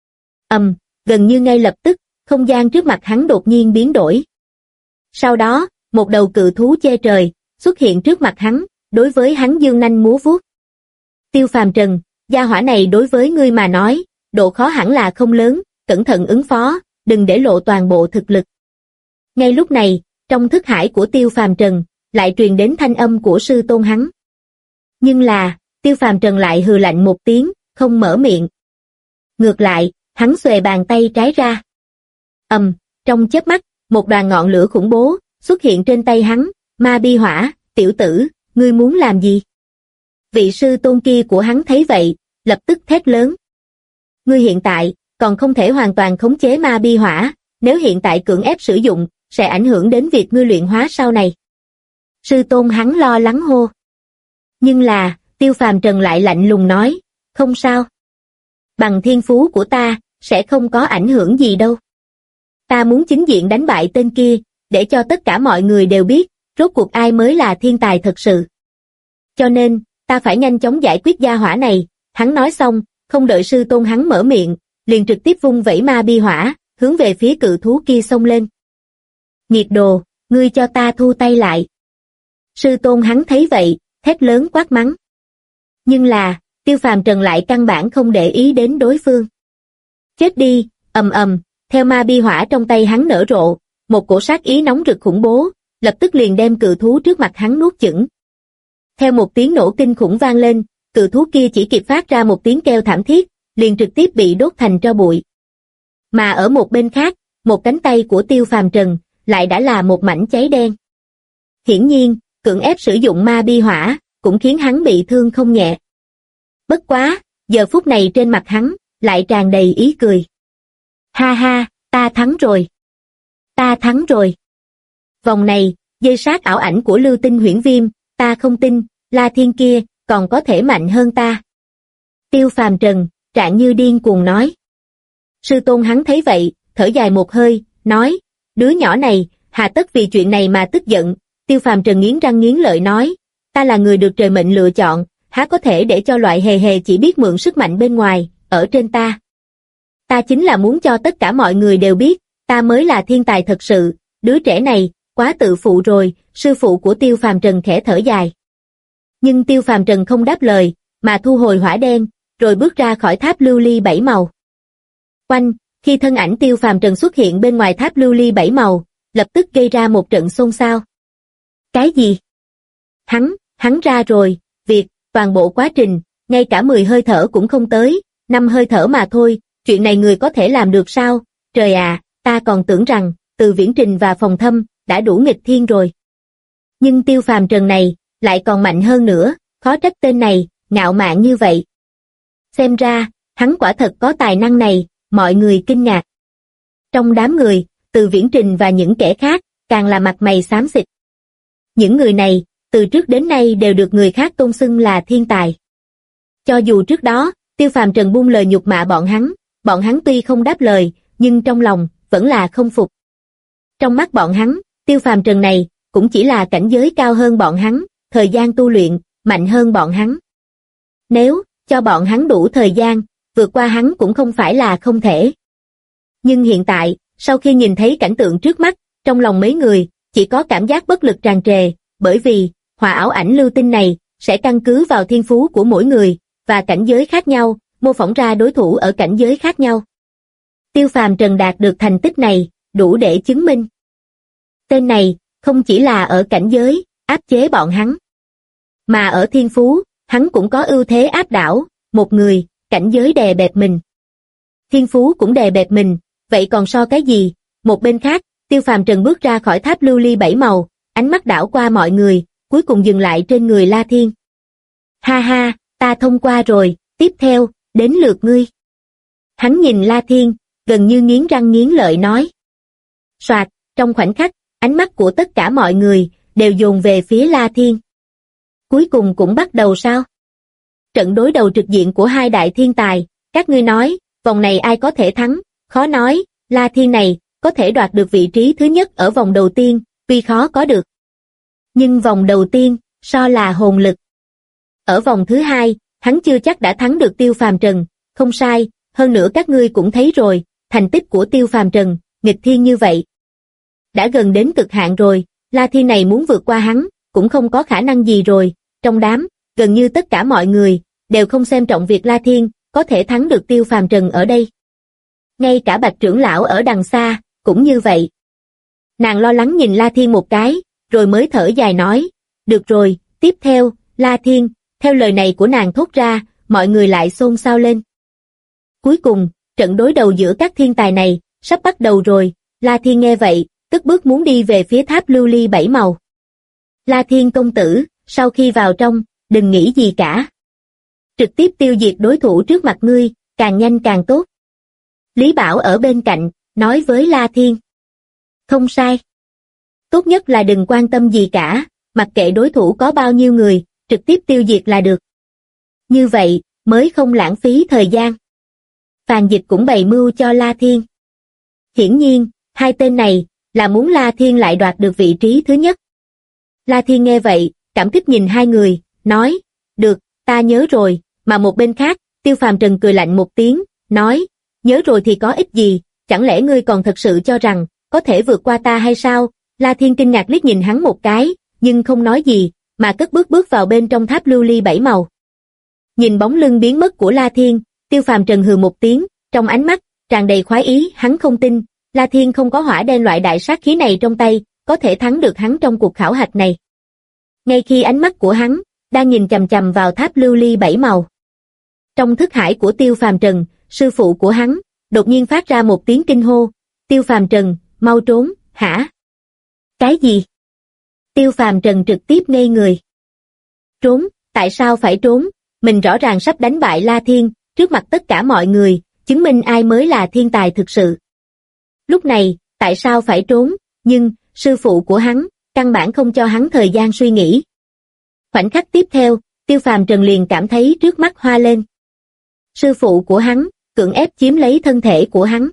Gần như ngay lập tức, không gian trước mặt hắn đột nhiên biến đổi. Sau đó, một đầu cự thú che trời xuất hiện trước mặt hắn, đối với hắn dương nanh múa vuốt. Tiêu Phàm Trần, gia hỏa này đối với ngươi mà nói, độ khó hẳn là không lớn, cẩn thận ứng phó, đừng để lộ toàn bộ thực lực. Ngay lúc này, trong thức hải của Tiêu Phàm Trần, lại truyền đến thanh âm của sư tôn hắn. Nhưng là, Tiêu Phàm Trần lại hừ lạnh một tiếng, không mở miệng. Ngược lại, hắn xuề bàn tay trái ra. Trong chớp mắt, một đoàn ngọn lửa khủng bố xuất hiện trên tay hắn, ma bi hỏa, tiểu tử, ngươi muốn làm gì? Vị sư tôn kia của hắn thấy vậy, lập tức thét lớn. Ngươi hiện tại, còn không thể hoàn toàn khống chế ma bi hỏa, nếu hiện tại cưỡng ép sử dụng, sẽ ảnh hưởng đến việc ngươi luyện hóa sau này. Sư tôn hắn lo lắng hô. Nhưng là, Tiêu Phàm Trần lại lạnh lùng nói, không sao. Bằng thiên phú của ta, sẽ không có ảnh hưởng gì đâu. Ta muốn chính diện đánh bại tên kia, để cho tất cả mọi người đều biết, rốt cuộc ai mới là thiên tài thật sự. Cho nên, ta phải nhanh chóng giải quyết gia hỏa này. Hắn nói xong, không đợi sư tôn hắn mở miệng, liền trực tiếp vung vẩy ma bi hỏa, hướng về phía cự thú kia xông lên. Nghiệt đồ, ngươi cho ta thu tay lại. Sư tôn hắn thấy vậy, thét lớn quát mắng. Nhưng là, Tiêu Phàm Trần lại căn bản không để ý đến đối phương. Chết đi, ầm ầm, theo ma bi hỏa trong tay hắn nở rộ, một cổ sát ý nóng rực khủng bố, lập tức liền đem cự thú trước mặt hắn nuốt chửng. Theo một tiếng nổ kinh khủng vang lên, cự thú kia chỉ kịp phát ra một tiếng kêu thảm thiết, liền trực tiếp bị đốt thành tro bụi. Mà ở một bên khác, một cánh tay của Tiêu Phàm Trần lại đã là một mảnh cháy đen. Hiển nhiên, cưỡng ép sử dụng ma bi hỏa cũng khiến hắn bị thương không nhẹ. Bất quá, giờ phút này trên mặt hắn lại tràn đầy ý cười. Ha ha, ta thắng rồi. Ta thắng rồi. Vòng này, dây sát ảo ảnh của Lưu Tinh Huyễn Viêm, ta không tin, La Thiên kia còn có thể mạnh hơn ta. Tiêu Phàm Trần, trạng như điên cuồng nói. Sư tôn hắn thấy vậy, thở dài một hơi, nói, đứa nhỏ này, hà tất vì chuyện này mà tức giận. Tiêu Phàm Trần nghiến răng nghiến lợi nói, ta là người được trời mệnh lựa chọn, há có thể để cho loại hề hề chỉ biết mượn sức mạnh bên ngoài, ở trên ta. Ta chính là muốn cho tất cả mọi người đều biết, ta mới là thiên tài thật sự, đứa trẻ này, quá tự phụ rồi. Sư phụ của Tiêu Phàm Trần khẽ thở dài. Nhưng Tiêu Phàm Trần không đáp lời, mà thu hồi hỏa đen, rồi bước ra khỏi tháp lưu ly 7 màu. Oanh, khi thân ảnh Tiêu Phàm Trần xuất hiện bên ngoài tháp lưu ly 7 màu, lập tức gây ra một trận xôn xao. Cái gì? Hắn ra rồi, toàn bộ quá trình, ngay cả 10 hơi thở cũng không tới, 5 hơi thở mà thôi, chuyện này người có thể làm được sao? Trời à, ta còn tưởng rằng, Từ Viễn Trình và Phòng Thâm, đã đủ nghịch thiên rồi. Nhưng Tiêu Phàm Trần này, lại còn mạnh hơn nữa, khó trách tên này, ngạo mạn như vậy. Xem ra, hắn quả thật có tài năng này, mọi người kinh ngạc. Trong đám người, Từ Viễn Trình và những kẻ khác, càng là mặt mày xám xịt. Những người này, từ trước đến nay đều được người khác tôn xưng là thiên tài. Cho dù trước đó, Tiêu Phàm Trần buông lời nhục mạ bọn hắn tuy không đáp lời, nhưng trong lòng, vẫn là không phục. Trong mắt bọn hắn, Tiêu Phàm Trần này, cũng chỉ là cảnh giới cao hơn bọn hắn, thời gian tu luyện, mạnh hơn bọn hắn. Nếu, cho bọn hắn đủ thời gian, vượt qua hắn cũng không phải là không thể. Nhưng hiện tại, sau khi nhìn thấy cảnh tượng trước mắt, trong lòng mấy người, chỉ có cảm giác bất lực tràn trề, bởi vì, hỏa ảo ảnh lưu tinh này, sẽ căn cứ vào thiên phú của mỗi người, và cảnh giới khác nhau, mô phỏng ra đối thủ ở cảnh giới khác nhau. Tiêu Phàm Trần đạt được thành tích này, đủ để chứng minh. Tên này, không chỉ là ở cảnh giới, áp chế bọn hắn. Mà ở thiên phú, hắn cũng có ưu thế áp đảo, một người, cảnh giới đè bẹp mình. Thiên phú cũng đè bẹp mình, vậy còn so cái gì? Một bên khác, Tiêu Phàm Trần bước ra khỏi tháp lưu ly 7 màu, ánh mắt đảo qua mọi người, cuối cùng dừng lại trên người La Thiên. Ha ha, ta thông qua rồi, tiếp theo, đến lượt ngươi. Hắn nhìn La Thiên, gần như nghiến răng nghiến lợi nói. Soạt, trong khoảnh khắc, ánh mắt của tất cả mọi người, đều dồn về phía La Thiên. Cuối cùng cũng bắt đầu sao? Trận đối đầu trực diện của hai đại thiên tài, các ngươi nói, vòng này ai có thể thắng, khó nói, La Thiên này, có thể đoạt được vị trí thứ nhất ở vòng đầu tiên, tuy khó có được. Nhưng vòng đầu tiên, so là hồn lực. Ở vòng thứ hai, hắn chưa chắc đã thắng được Tiêu Phàm Trần, không sai, hơn nữa các ngươi cũng thấy rồi, thành tích của Tiêu Phàm Trần, nghịch thiên như vậy. Đã gần đến cực hạn rồi, La Thiên này muốn vượt qua hắn, cũng không có khả năng gì rồi, trong đám, gần như tất cả mọi người, đều không xem trọng việc La Thiên, có thể thắng được Tiêu Phàm Trần ở đây. Ngay cả Bạch trưởng lão ở đằng xa, cũng như vậy. Nàng lo lắng nhìn La Thiên một cái, rồi mới thở dài nói, được rồi, tiếp theo, La Thiên, theo lời này của nàng thốt ra, mọi người lại xôn xao lên. Cuối cùng, trận đối đầu giữa các thiên tài này, sắp bắt đầu rồi, La Thiên nghe vậy, tức bước muốn đi về phía tháp lưu ly 7 màu. La Thiên công tử, sau khi vào trong, đừng nghĩ gì cả. Trực tiếp tiêu diệt đối thủ trước mặt ngươi, càng nhanh càng tốt. Lý Bảo ở bên cạnh, nói với La Thiên. Không sai. Tốt nhất là đừng quan tâm gì cả, mặc kệ đối thủ có bao nhiêu người, trực tiếp tiêu diệt là được. Như vậy, mới không lãng phí thời gian. Phàn Dịch cũng bày mưu cho La Thiên. Hiển nhiên, hai tên này, là muốn La Thiên lại đoạt được vị trí thứ nhất. La Thiên nghe vậy, cảm kích nhìn hai người, nói, được, ta nhớ rồi, mà một bên khác, Tiêu Phàm Trần cười lạnh một tiếng, nói, nhớ rồi thì có ích gì, chẳng lẽ ngươi còn thật sự cho rằng, có thể vượt qua ta hay sao? La Thiên kinh ngạc liếc nhìn hắn một cái, nhưng không nói gì, mà cất bước bước vào bên trong tháp lưu ly 7 màu. Nhìn bóng lưng biến mất của La Thiên, Tiêu Phàm Trần hừ một tiếng, trong ánh mắt tràn đầy khoái ý, hắn không tin, La Thiên không có hỏa đen loại đại sát khí này trong tay, có thể thắng được hắn trong cuộc khảo hạch này. Ngay khi ánh mắt của hắn đang nhìn chằm chằm vào tháp lưu ly 7 màu. Trong thức hải của Tiêu Phàm Trần, sư phụ của hắn đột nhiên phát ra một tiếng kinh hô, Tiêu Phàm Trần, mau trốn, hả? Cái gì? Tiêu Phàm Trần trực tiếp ngây người. Trốn, tại sao phải trốn? Mình rõ ràng sắp đánh bại La Thiên, trước mặt tất cả mọi người, chứng minh ai mới là thiên tài thực sự. Lúc này, tại sao phải trốn? Nhưng, sư phụ của hắn, căn bản không cho hắn thời gian suy nghĩ. Khoảnh khắc tiếp theo, Tiêu Phàm Trần liền cảm thấy trước mắt hoa lên. Sư phụ của hắn, cưỡng ép chiếm lấy thân thể của hắn.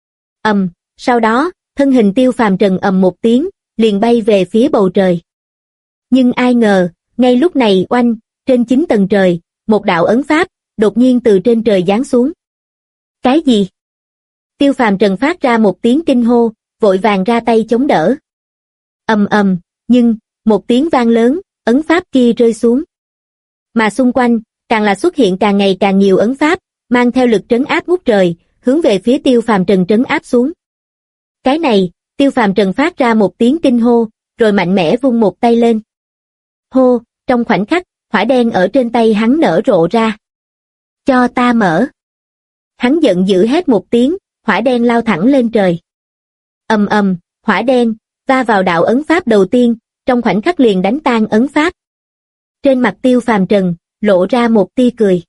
Sau đó, thân hình Tiêu Phàm Trần ầm một tiếng, liền bay về phía bầu trời. Nhưng ai ngờ, ngay lúc này oanh, trên 9 tầng trời, một đạo ấn pháp, đột nhiên từ trên trời giáng xuống. Cái gì? Tiêu Phàm Trần phát ra một tiếng kinh hô, vội vàng ra tay chống đỡ. Nhưng, một tiếng vang lớn, ấn pháp kia rơi xuống. Mà xung quanh, càng là xuất hiện càng ngày càng nhiều ấn pháp, mang theo lực trấn áp ngút trời, hướng về phía Tiêu Phàm Trần trấn áp xuống. Cái này, Tiêu Phàm Trần phát ra một tiếng kinh hô, rồi mạnh mẽ vung một tay lên. Hô, trong khoảnh khắc, hỏa đen ở trên tay hắn nở rộ ra. Cho ta mở. Hắn giận dữ hét một tiếng, hỏa đen lao thẳng lên trời. Hỏa đen, va vào đạo ấn pháp đầu tiên, trong khoảnh khắc liền đánh tan ấn pháp. Trên mặt Tiêu Phàm Trần, lộ ra một tia cười.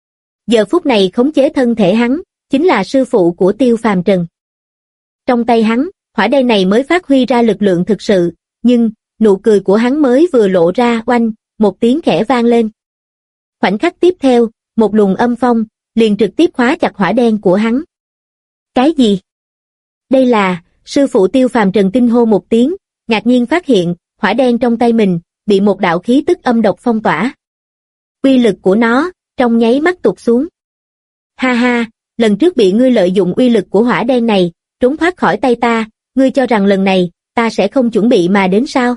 Giờ phút này khống chế thân thể hắn, chính là sư phụ của Tiêu Phàm Trần. Trong tay hắn, hỏa đen này mới phát huy ra lực lượng thực sự, nhưng, nụ cười của hắn mới vừa lộ ra oanh, một tiếng khẽ vang lên. Khoảnh khắc tiếp theo, một luồng âm phong, liền trực tiếp khóa chặt hỏa đen của hắn. Cái gì? Đây là, sư phụ Tiêu Phàm Trần kinh hô một tiếng, ngạc nhiên phát hiện, hỏa đen trong tay mình, bị một đạo khí tức âm độc phong tỏa. Uy lực của nó, trong nháy mắt tụt xuống. Ha ha, lần trước bị ngươi lợi dụng uy lực của hỏa đen này, trốn thoát khỏi tay ta, ngươi cho rằng lần này, ta sẽ không chuẩn bị mà đến sao?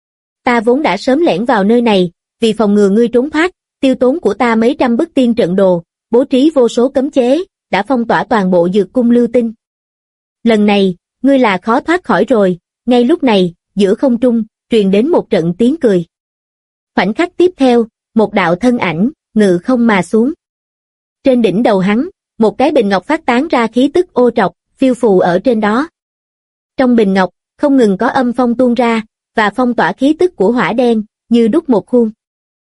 Ta vốn đã sớm lẻn vào nơi này, vì phòng ngừa ngươi trốn thoát, tiêu tốn của ta mấy trăm bức tiên trận đồ, bố trí vô số cấm chế, đã phong tỏa toàn bộ dược cung lưu tinh. Lần này, ngươi là khó thoát khỏi rồi, ngay lúc này, giữa không trung, truyền đến một trận tiếng cười. Khoảnh khắc tiếp theo, một đạo thân ảnh, ngự không mà xuống. Trên đỉnh đầu hắn, một cái bình ngọc phát tán ra khí tức ô trọc, phiêu phù ở trên đó. Trong bình ngọc, không ngừng có âm phong tuôn ra, và phong tỏa khí tức của hỏa đen, như đúc một khuôn.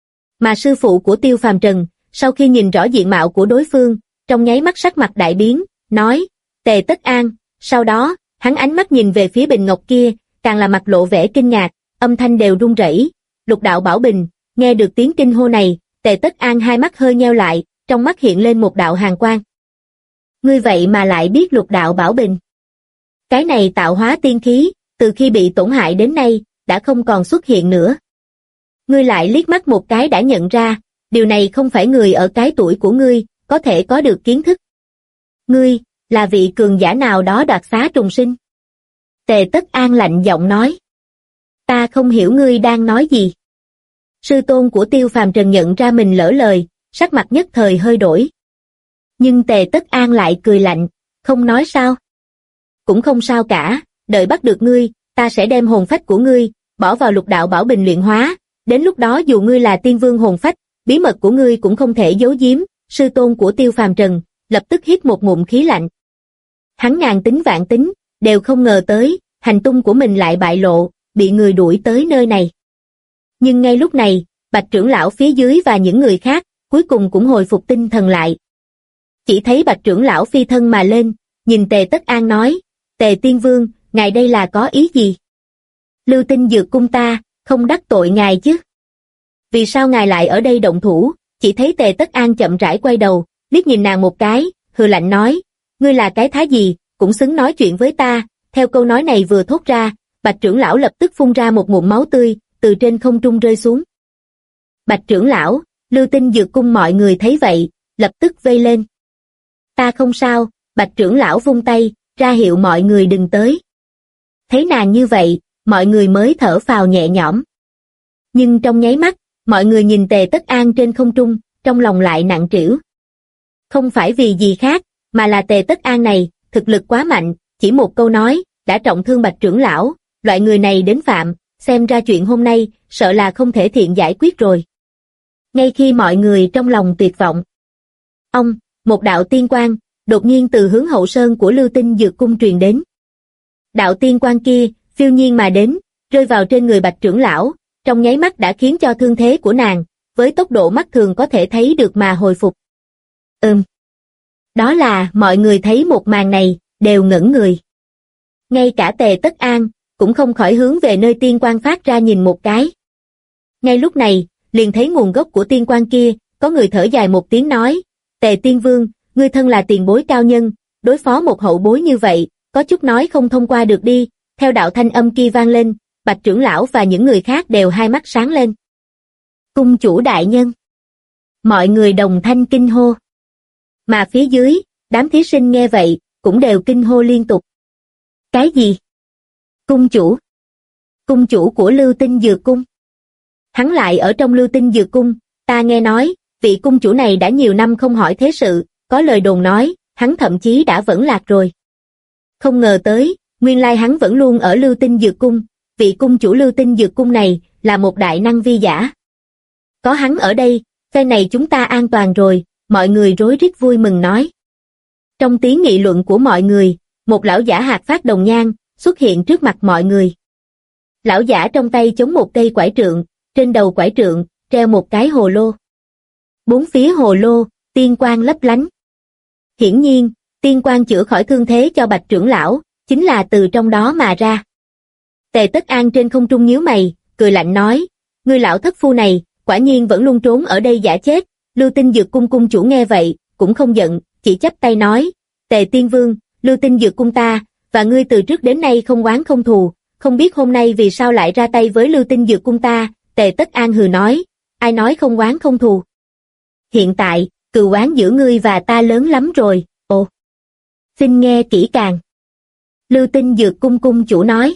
Mà sư phụ của Tiêu Phàm Trần, sau khi nhìn rõ diện mạo của đối phương, trong nháy mắt sắc mặt đại biến, nói, Tề Tất An, sau đó, hắn ánh mắt nhìn về phía bình ngọc kia, càng là mặt lộ vẻ kinh ngạc, âm thanh đều run rẩy. Lục đạo bảo bình, nghe được tiếng kinh hô này, Tề Tất An hai mắt hơi nheo lại, trong mắt hiện lên một đạo hàn quang. Ngươi vậy mà lại biết lục đạo bảo bình. Cái này tạo hóa tiên khí, từ khi bị tổn hại đến nay, đã không còn xuất hiện nữa. Ngươi lại liếc mắt một cái đã nhận ra, điều này không phải người ở cái tuổi của ngươi, có thể có được kiến thức. Ngươi, là vị cường giả nào đó đoạt xá trùng sinh. Tề Tất An lạnh giọng nói. Ta không hiểu ngươi đang nói gì. Sư tôn của Tiêu Phàm Trần nhận ra mình lỡ lời, sắc mặt nhất thời hơi đổi. Nhưng Tề Tất An lại cười lạnh, không nói sao. Cũng không sao cả, đợi bắt được ngươi, ta sẽ đem hồn phách của ngươi, bỏ vào lục đạo bảo bình luyện hóa, đến lúc đó dù ngươi là tiên vương hồn phách, bí mật của ngươi cũng không thể giấu giếm. Sư tôn của Tiêu Phàm Trần, lập tức hít một ngụm khí lạnh. Hắn ngàn tính vạn tính, đều không ngờ tới, hành tung của mình lại bại lộ, bị người đuổi tới nơi này. Nhưng ngay lúc này, Bạch trưởng lão phía dưới và những người khác, cuối cùng cũng hồi phục tinh thần lại. Chỉ thấy Bạch trưởng lão phi thân mà lên, nhìn Tề Tất An nói, Tề Tiên Vương, ngài đây là có ý gì? Lưu Tinh dược cung ta, không đắc tội ngài chứ? Vì sao ngài lại ở đây động thủ? Chỉ thấy Tề Tất An chậm rãi quay đầu, liếc nhìn nàng một cái, hừ lạnh nói, ngươi là cái thá gì, cũng xứng nói chuyện với ta. Theo câu nói này vừa thốt ra, Bạch trưởng lão lập tức phun ra một ngụm máu tươi, từ trên không trung rơi xuống. Bạch trưởng lão, Lưu Tinh Dược Cung mọi người thấy vậy, lập tức vây lên. Ta không sao, Bạch trưởng lão vung tay, ra hiệu mọi người đừng tới. Thấy nàng như vậy, mọi người mới thở phào nhẹ nhõm. Nhưng trong nháy mắt, mọi người nhìn Tề Tất An trên không trung, trong lòng lại nặng trĩu. Không phải vì gì khác, mà là Tề Tất An này, thực lực quá mạnh, chỉ một câu nói, đã trọng thương Bạch trưởng lão, loại người này đến phạm, xem ra chuyện hôm nay, sợ là không thể thiện giải quyết rồi. Ngay khi mọi người trong lòng tuyệt vọng, một đạo tiên quang, đột nhiên từ hướng hậu sơn của Lưu Tinh Dược Cung truyền đến. Đạo tiên quang kia, phiêu nhiên mà đến, rơi vào trên người Bạch trưởng lão, trong nháy mắt đã khiến cho thương thế của nàng, với tốc độ mắt thường có thể thấy được mà hồi phục. Đó là, mọi người thấy một màn này, đều ngẩn người. Ngay cả Tề Tất An, cũng không khỏi hướng về nơi tiên quang phát ra nhìn một cái. Ngay lúc này, liền thấy nguồn gốc của tiên quang kia, có người thở dài một tiếng nói, Tề Tiên Vương, ngươi thân là tiền bối cao nhân, đối phó một hậu bối như vậy, có chút nói không thông qua được đi. Theo đạo thanh âm kia vang lên, Bạch trưởng lão và những người khác đều hai mắt sáng lên. Cung chủ đại nhân. Mọi người đồng thanh kinh hô. Mà phía dưới, đám thí sinh nghe vậy, cũng đều kinh hô liên tục. Cái gì? Cung chủ? Cung chủ của Lưu Tinh Dược Cung? Hắn lại ở trong Lưu Tinh Dược Cung, ta nghe nói, vị cung chủ này đã nhiều năm không hỏi thế sự, có lời đồn nói, hắn thậm chí đã vẫn lạc rồi. Không ngờ tới, nguyên lai hắn vẫn luôn ở Lưu Tinh Dược Cung, vị cung chủ Lưu Tinh Dược Cung này, là một đại năng vi giả. Có hắn ở đây, phe này chúng ta an toàn rồi, mọi người rối rít vui mừng nói. Trong tiếng nghị luận của mọi người, một lão giả hạc phát đồng nhang, xuất hiện trước mặt mọi người. Lão giả trong tay chống một cây quải trượng, trên đầu quải trượng, treo một cái hồ lô. Bốn phía hồ lô, tiên quang lấp lánh. Hiển nhiên, tiên quang chữa khỏi thương thế cho Bạch trưởng lão, chính là từ trong đó mà ra. Tề Tất An trên không trung nhíu mày, cười lạnh nói, ngươi lão thất phu này, quả nhiên vẫn luôn trốn ở đây giả chết. Lưu Tinh Dược Cung cung chủ nghe vậy, cũng không giận, chỉ chắp tay nói, Tề Tiên Vương, Lưu Tinh Dược Cung ta, và ngươi từ trước đến nay không oán không thù, không biết hôm nay vì sao lại ra tay với Lưu Tinh Dược Cung ta. Tề Tất An hừ nói, ai nói không oán không thù? Hiện tại, cừu oán giữa ngươi và ta lớn lắm rồi. Ồ, xin nghe kỹ càng. Lưu Tinh Dược Cung cung chủ nói.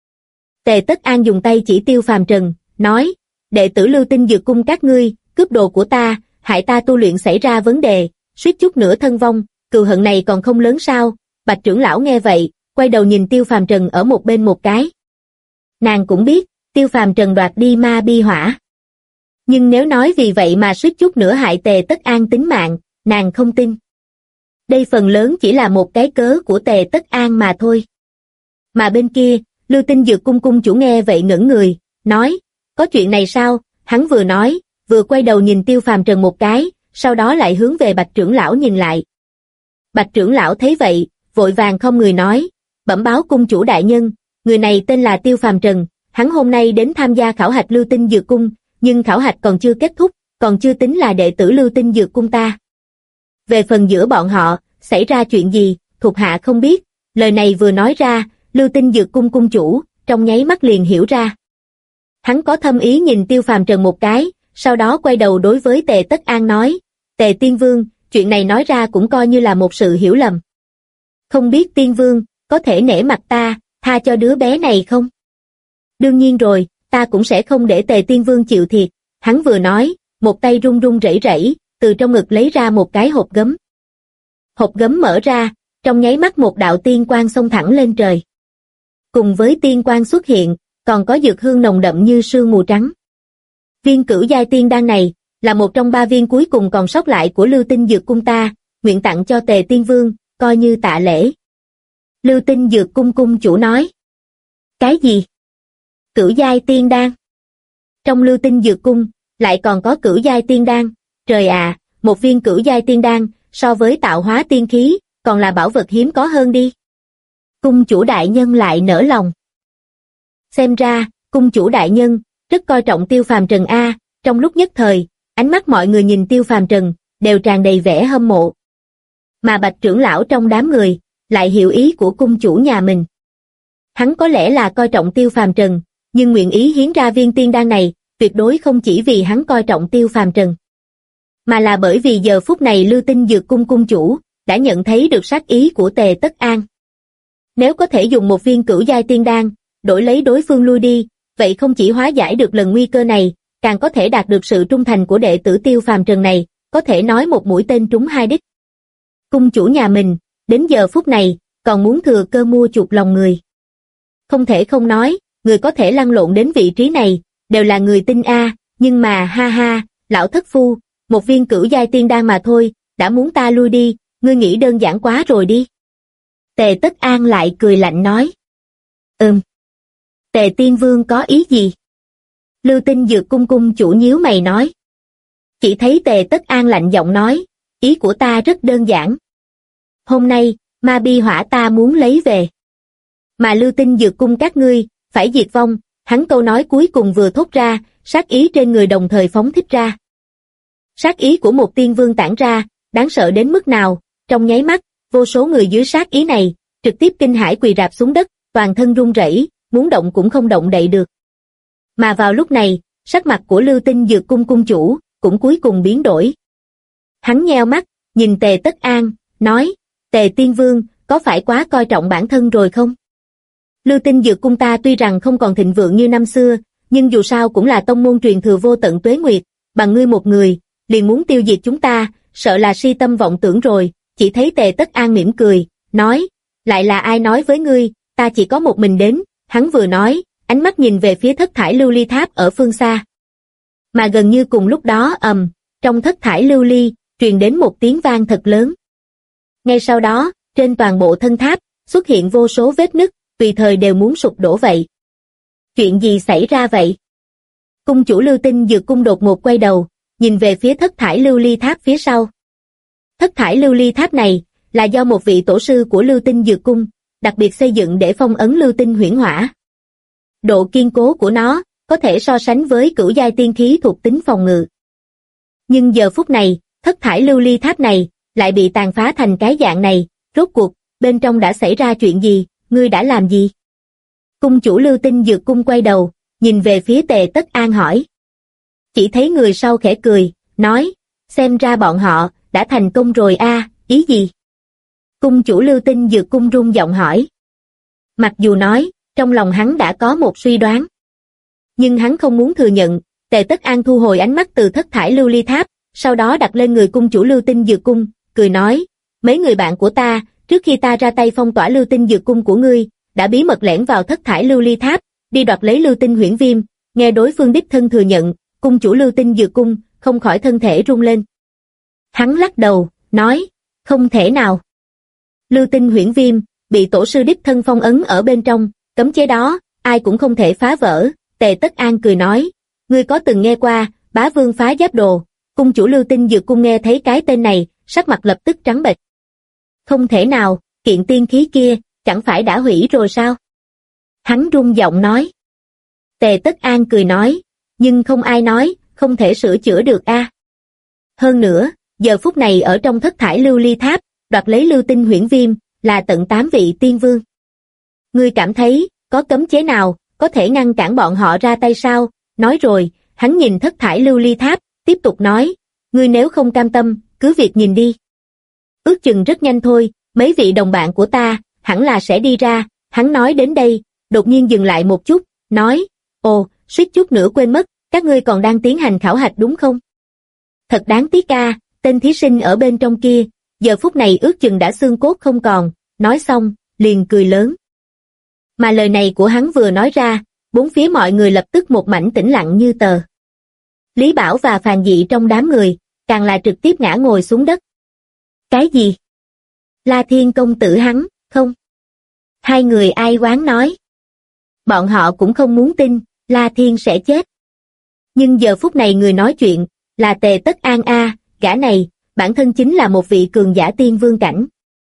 Tề Tất An dùng tay chỉ Tiêu Phàm Trần, nói, đệ tử Lưu Tinh Dược Cung các ngươi, cướp đồ của ta, hại ta tu luyện xảy ra vấn đề, suýt chút nữa thân vong, cừu hận này còn không lớn sao? Bạch trưởng lão nghe vậy, quay đầu nhìn Tiêu Phàm Trần ở một bên một cái. Nàng cũng biết, Tiêu Phàm Trần đoạt đi ma bi hỏa. Nhưng nếu nói vì vậy mà suýt chút nữa hại Tề Tất An tính mạng, nàng không tin. Đây phần lớn chỉ là một cái cớ của Tề Tất An mà thôi. Mà bên kia, Lưu Tinh Dược Cung cung chủ nghe vậy ngẩn người, nói, có chuyện này sao? Hắn vừa nói, vừa quay đầu nhìn Tiêu Phàm Trần một cái, sau đó lại hướng về Bạch trưởng lão nhìn lại. Bạch trưởng lão thấy vậy, vội vàng không người nói, bẩm báo cung chủ đại nhân, người này tên là Tiêu Phàm Trần, hắn hôm nay đến tham gia khảo hạch Lưu Tinh Dược Cung, nhưng khảo hạch còn chưa kết thúc, còn chưa tính là đệ tử Lưu Tinh Dược Cung ta. Về phần giữa bọn họ, xảy ra chuyện gì, thuộc hạ không biết, lời này vừa nói ra, Lưu Tinh Dược Cung cung chủ, trong nháy mắt liền hiểu ra. Hắn có thâm ý nhìn Tiêu Phàm Trần một cái, sau đó quay đầu đối với Tề Tất An nói, Tề Tiên Vương, chuyện này nói ra cũng coi như là một sự hiểu lầm. Không biết Tiên Vương, có thể nể mặt ta, tha cho đứa bé này không? Đương nhiên rồi, ta cũng sẽ không để Tề Tiên Vương chịu thiệt. Hắn vừa nói, một tay run run rẩy rẩy, từ trong ngực lấy ra một cái hộp gấm. Hộp gấm mở ra, trong nháy mắt một đạo tiên quang xông thẳng lên trời. Cùng với tiên quang xuất hiện, còn có dược hương nồng đậm như sương mù trắng. Viên cửu giai tiên đan này, là một trong 3 viên cuối cùng còn sót lại của Lưu Tinh Dược Cung ta, nguyện tặng cho Tề Tiên Vương, coi như tạ lễ. Lưu Tinh Dược Cung cung chủ nói. Cái gì? Cửu giai tiên đan? Trong Lưu Tinh Dược Cung, lại còn có cửu giai tiên đan, trời à, một viên cửu giai tiên đan, so với tạo hóa tiên khí, còn là bảo vật hiếm có hơn đi. Cung chủ đại nhân lại nỡ lòng. Xem ra, cung chủ đại nhân, rất coi trọng Tiêu Phàm Trần A. Trong lúc nhất thời, ánh mắt mọi người nhìn Tiêu Phàm Trần, đều tràn đầy vẻ hâm mộ. Mà Bạch trưởng lão trong đám người, lại hiểu ý của cung chủ nhà mình. Hắn có lẽ là coi trọng Tiêu Phàm Trần, nhưng nguyện ý hiến ra viên tiên đan này, tuyệt đối không chỉ vì hắn coi trọng Tiêu Phàm Trần, mà là bởi vì giờ phút này Lưu Tinh Dược Cung cung chủ đã nhận thấy được sát ý của Tề Tất An. Nếu có thể dùng một viên cửu giai tiên đan đổi lấy đối phương lui đi, vậy không chỉ hóa giải được lần nguy cơ này, càng có thể đạt được sự trung thành của đệ tử Tiêu Phàm Trần này, có thể nói một mũi tên trúng hai đích. Cung chủ nhà mình, đến giờ phút này, còn muốn thừa cơ mua chuộc lòng người. Không thể không nói, người có thể lăn lộn đến vị trí này, đều là người tinh a, nhưng mà ha ha, lão thất phu, một viên cửu giai tiên đan mà thôi, đã muốn ta lui đi, ngươi nghĩ đơn giản quá rồi đi. Tề Tất An lại cười lạnh nói. Tề Tiên Vương có ý gì? Lưu Tinh Dược Cung cung chủ nhíu mày nói. Chỉ thấy Tề Tất An lạnh giọng nói, ý của ta rất đơn giản. Hôm nay, ma bi hỏa ta muốn lấy về. Mà Lưu Tinh Dược Cung các ngươi, phải diệt vong, hắn câu nói cuối cùng vừa thốt ra, sát ý trên người đồng thời phóng thích ra. Sát ý của một tiên vương tản ra, đáng sợ đến mức nào, trong nháy mắt, vô số người dưới sát ý này, trực tiếp kinh hãi quỳ rạp xuống đất, toàn thân run rẩy, muốn động cũng không động đậy được. Mà vào lúc này, sắc mặt của Lưu Tinh Dược Cung cung chủ, cũng cuối cùng biến đổi. Hắn nheo mắt, nhìn Tề Tất An, nói, Tề Tiên Vương, có phải quá coi trọng bản thân rồi không? Lưu Tinh Dược Cung ta tuy rằng không còn thịnh vượng như năm xưa, nhưng dù sao cũng là tông môn truyền thừa vô tận tuế nguyệt, bằng ngươi một người, liền muốn tiêu diệt chúng ta, sợ là si tâm vọng tưởng rồi. Chỉ thấy Tề Tất An mỉm cười, nói, lại là ai nói với ngươi, ta chỉ có một mình đến. Hắn vừa nói, ánh mắt nhìn về phía thất thải lưu ly tháp ở phương xa. Mà gần như cùng lúc đó trong thất thải lưu ly, truyền đến một tiếng vang thật lớn. Ngay sau đó, trên toàn bộ thân tháp, xuất hiện vô số vết nứt, tùy thời đều muốn sụp đổ vậy. Chuyện gì xảy ra vậy? Cung chủ Lưu Tinh Dược Cung đột ngột quay đầu, nhìn về phía thất thải lưu ly tháp phía sau. Thất thải lưu ly tháp này, là do một vị tổ sư của Lưu Tinh Dược Cung, đặc biệt xây dựng để phong ấn lưu tinh huyễn hỏa. Độ kiên cố của nó, có thể so sánh với cửu giai tiên khí thuộc tính phòng ngự. Nhưng giờ phút này, thất thải lưu ly tháp này, lại bị tàn phá thành cái dạng này, rốt cuộc, bên trong đã xảy ra chuyện gì, ngươi đã làm gì? Cung chủ Lưu Tinh Dược Cung quay đầu, nhìn về phía Tề Tất An hỏi. Chỉ thấy người sau khẽ cười, nói, xem ra bọn họ, đã thành công rồi a, ý gì? Cung chủ Lưu Tinh Dược Cung rung giọng hỏi. Mặc dù nói, trong lòng hắn đã có một suy đoán. Nhưng hắn không muốn thừa nhận. Tề Tất An thu hồi ánh mắt từ thất thải lưu ly tháp, sau đó đặt lên người cung chủ Lưu Tinh Dược Cung, cười nói, mấy người bạn của ta, trước khi ta ra tay phong tỏa Lưu Tinh Dược Cung của ngươi, đã bí mật lẻn vào thất thải lưu ly tháp, đi đoạt lấy Lưu Tinh huyễn viêm. Nghe đối phương đích thân thừa nhận, cung chủ Lưu Tinh Dược Cung không khỏi thân thể rung lên. Hắn lắc đầu, nói, không thể nào. Lưu Tinh huyễn viêm, bị tổ sư đích thân phong ấn ở bên trong, cấm chế đó, ai cũng không thể phá vỡ. Tề Tất An cười nói, ngươi có từng nghe qua, bá vương phá giáp đồ? Cung chủ Lưu Tinh Dược Cung nghe thấy cái tên này, sắc mặt lập tức trắng bệch. Không thể nào, kiện tiên khí kia, chẳng phải đã hủy rồi sao? Hắn rung giọng nói. Tề Tất An cười nói, nhưng không ai nói, không thể sửa chữa được a. Hơn nữa, giờ phút này ở trong thất thải lưu ly tháp, đoạt lấy Lưu Tinh huyễn viêm, là tận 8 vị tiên vương. Ngươi cảm thấy, có cấm chế nào, có thể ngăn cản bọn họ ra tay sao? Nói rồi, hắn nhìn thất thải lưu ly tháp, tiếp tục nói, ngươi nếu không cam tâm, cứ việc nhìn đi. Ước chừng rất nhanh thôi, mấy vị đồng bạn của ta, hẳn là sẽ đi ra. Hắn nói đến đây, đột nhiên dừng lại một chút, nói, ồ, suýt chút nữa quên mất, các ngươi còn đang tiến hành khảo hạch đúng không? Thật đáng tiếc a, tên thí sinh ở bên trong kia, giờ phút này ước chừng đã xương cốt không còn. Nói xong, liền cười lớn. Mà lời này của hắn vừa nói ra, bốn phía mọi người lập tức một mảnh tĩnh lặng như tờ. Lý Bảo và Phàn Dị trong đám người, càng là trực tiếp ngã ngồi xuống đất. Cái gì? La Thiên công tử hắn, không? Hai người ai oán nói. Bọn họ cũng không muốn tin, La Thiên sẽ chết. Nhưng giờ phút này người nói chuyện, là Tề Tất An a, gã này, bản thân chính là một vị cường giả tiên vương cảnh.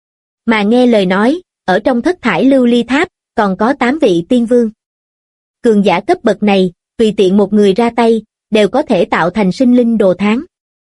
Mà nghe lời nói, ở trong thất thải lưu ly tháp, còn có 8 vị tiên vương. Cường giả cấp bậc này, tùy tiện một người ra tay, đều có thể tạo thành sinh linh đồ tháng.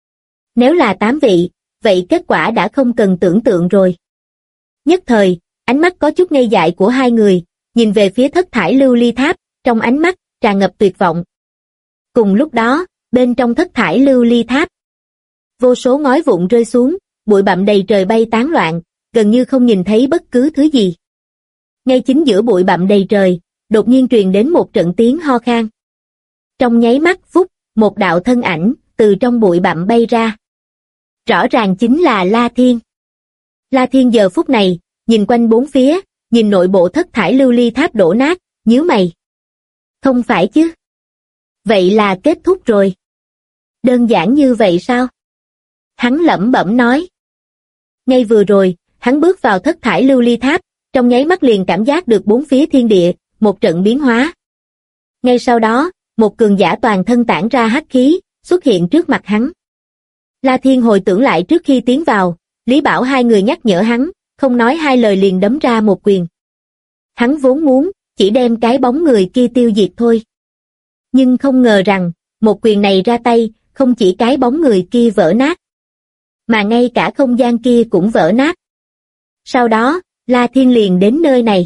Nếu là 8 vị, vậy kết quả đã không cần tưởng tượng rồi. Nhất thời, ánh mắt có chút ngây dại của hai người, nhìn về phía thất thải lưu ly tháp, trong ánh mắt, tràn ngập tuyệt vọng. Cùng lúc đó, bên trong thất thải lưu ly tháp, vô số ngói vụn rơi xuống, bụi bặm đầy trời bay tán loạn, gần như không nhìn thấy bất cứ thứ gì. Ngay chính giữa bụi bặm đầy trời, đột nhiên truyền đến một trận tiếng ho khan. Trong nháy mắt vút, một đạo thân ảnh từ trong bụi bặm bay ra. Rõ ràng chính là La Thiên. La Thiên giờ phút này, nhìn quanh bốn phía, nhìn nội bộ thất thải lưu ly tháp đổ nát, nhíu mày. Không phải chứ? Vậy là kết thúc rồi. Đơn giản như vậy sao? Hắn lẩm bẩm nói. Ngay vừa rồi, hắn bước vào thất thải lưu ly tháp, trong nháy mắt liền cảm giác được bốn phía thiên địa, một trận biến hóa. Ngay sau đó, một cường giả toàn thân tản ra hắc khí, xuất hiện trước mặt hắn. La Thiên hồi tưởng lại trước khi tiến vào, Lý Bảo hai người nhắc nhở hắn, không nói hai lời liền đấm ra một quyền. Hắn vốn muốn, chỉ đem cái bóng người kia tiêu diệt thôi. Nhưng không ngờ rằng, một quyền này ra tay, không chỉ cái bóng người kia vỡ nát, mà ngay cả không gian kia cũng vỡ nát. Sau đó, La Thiên liền đến nơi này.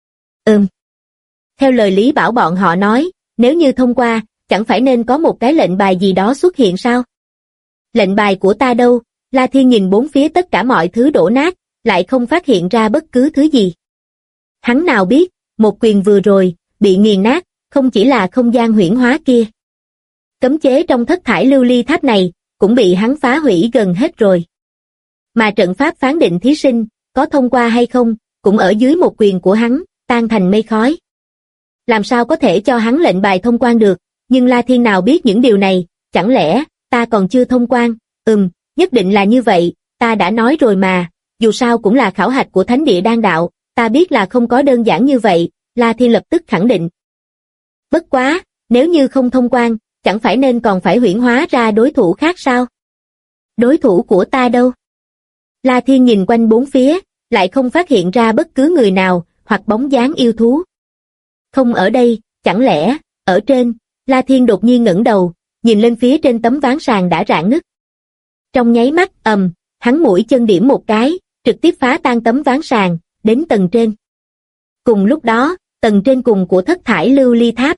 Theo lời Lý Bảo bọn họ nói, nếu như thông qua, chẳng phải nên có một cái lệnh bài gì đó xuất hiện sao? Lệnh bài của ta đâu? La Thiên nhìn bốn phía tất cả mọi thứ đổ nát, lại không phát hiện ra bất cứ thứ gì. Hắn nào biết, một quyền vừa rồi, bị nghiền nát, không chỉ là không gian huyễn hóa kia. Cấm chế trong thất thải lưu ly tháp này, cũng bị hắn phá hủy gần hết rồi. Mà trận pháp phán định thí sinh, có thông qua hay không, cũng ở dưới một quyền của hắn, tan thành mây khói. Làm sao có thể cho hắn lệnh bài thông quan được, nhưng La Thiên nào biết những điều này, chẳng lẽ, ta còn chưa thông quan, nhất định là như vậy, ta đã nói rồi mà, dù sao cũng là khảo hạch của thánh địa đan đạo, ta biết là không có đơn giản như vậy, La Thiên lập tức khẳng định. Bất quá, nếu như không thông quan, chẳng phải nên còn phải huyễn hóa ra đối thủ khác sao? Đối thủ của ta đâu? La Thiên nhìn quanh bốn phía, lại không phát hiện ra bất cứ người nào, hoặc bóng dáng yêu thú. Không ở đây, chẳng lẽ, ở trên, La Thiên đột nhiên ngẩng đầu, nhìn lên phía trên tấm ván sàn đã rạn nứt. Trong nháy mắt, hắn mũi chân điểm một cái, trực tiếp phá tan tấm ván sàn, đến tầng trên. Cùng lúc đó, tầng trên cùng của thất thải lưu ly tháp.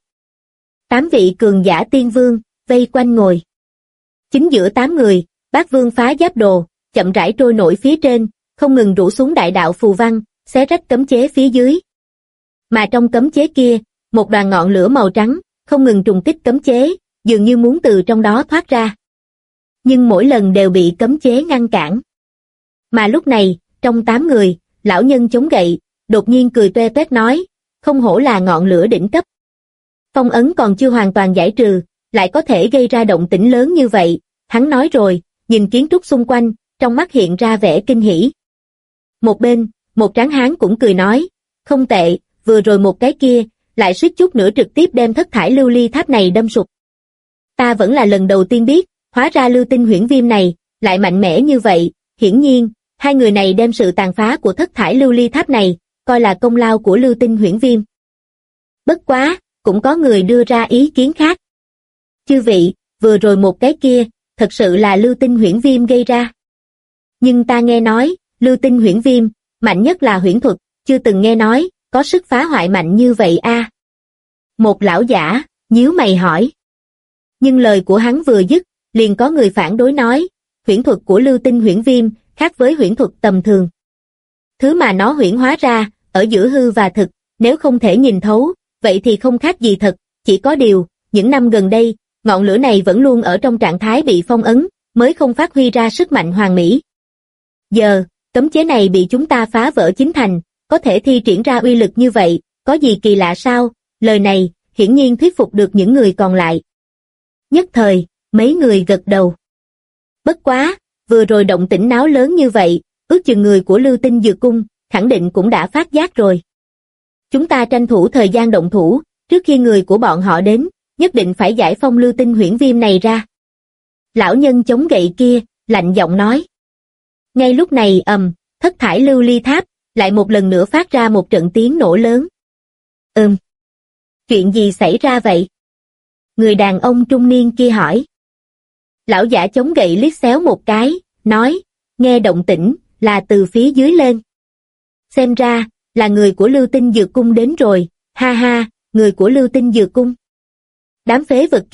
8 vị cường giả tiên vương, vây quanh ngồi. Chính giữa 8 người, Bát Vương phá giáp đồ, chậm rãi trôi nổi phía trên, không ngừng rủ xuống đại đạo phù văn, xé rách cấm chế phía dưới. Mà trong cấm chế kia, một đoàn ngọn lửa màu trắng, không ngừng trùng kích cấm chế, dường như muốn từ trong đó thoát ra. Nhưng mỗi lần đều bị cấm chế ngăn cản. Mà lúc này, trong 8 người, lão nhân chống gậy, đột nhiên cười toe toét nói, không hổ là ngọn lửa đỉnh cấp. Phong ấn còn chưa hoàn toàn giải trừ, lại có thể gây ra động tĩnh lớn như vậy, hắn nói rồi, nhìn kiến trúc xung quanh, trong mắt hiện ra vẻ kinh hỉ. Một bên, một tráng hán cũng cười nói, không tệ, vừa rồi một cái kia, lại suýt chút nữa trực tiếp đem thất thải lưu ly tháp này đâm sụp. Ta vẫn là lần đầu tiên biết, hóa ra lưu tinh huyễn viêm này, lại mạnh mẽ như vậy, hiển nhiên, hai người này đem sự tàn phá của thất thải lưu ly tháp này, coi là công lao của lưu tinh huyễn viêm. Bất quá, cũng có người đưa ra ý kiến khác. Chư vị, vừa rồi một cái kia, thật sự là lưu tinh huyễn viêm gây ra. Nhưng ta nghe nói, lưu tinh huyễn viêm, mạnh nhất là huyễn thuật, chưa từng nghe nói, có sức phá hoại mạnh như vậy a. Một lão giả, nhíu mày hỏi. Nhưng lời của hắn vừa dứt, liền có người phản đối nói, huyễn thuật của lưu tinh huyễn viêm, khác với huyễn thuật tầm thường. Thứ mà nó huyễn hóa ra, ở giữa hư và thực, nếu không thể nhìn thấu, vậy thì không khác gì thật, chỉ có điều, những năm gần đây, ngọn lửa này vẫn luôn ở trong trạng thái bị phong ấn, mới không phát huy ra sức mạnh hoàn mỹ. Giờ, cấm chế này bị chúng ta phá vỡ chính thành, có thể thi triển ra uy lực như vậy, có gì kỳ lạ sao? Lời này, hiển nhiên thuyết phục được những người còn lại. Nhất thời, mấy người gật đầu. Bất quá, vừa rồi động tĩnh náo lớn như vậy, ước chừng người của Lưu Tinh Dược Cung, khẳng định cũng đã phát giác rồi. Chúng ta tranh thủ thời gian động thủ, trước khi người của bọn họ đến, nhất định phải giải phong lưu tinh huyễn viêm này ra. Lão nhân chống gậy kia, lạnh giọng nói. Ngay lúc này thất thải lưu ly tháp, lại một lần nữa phát ra một trận tiếng nổ lớn. Chuyện gì xảy ra vậy? Người đàn ông trung niên kia hỏi. Lão giả chống gậy liếc xéo một cái, nói, nghe động tĩnh, là từ phía dưới lên. Xem ra, là người của Lưu Tinh Dược Cung đến rồi, ha ha, người của Lưu Tinh Dược Cung. Đám phế vật kia,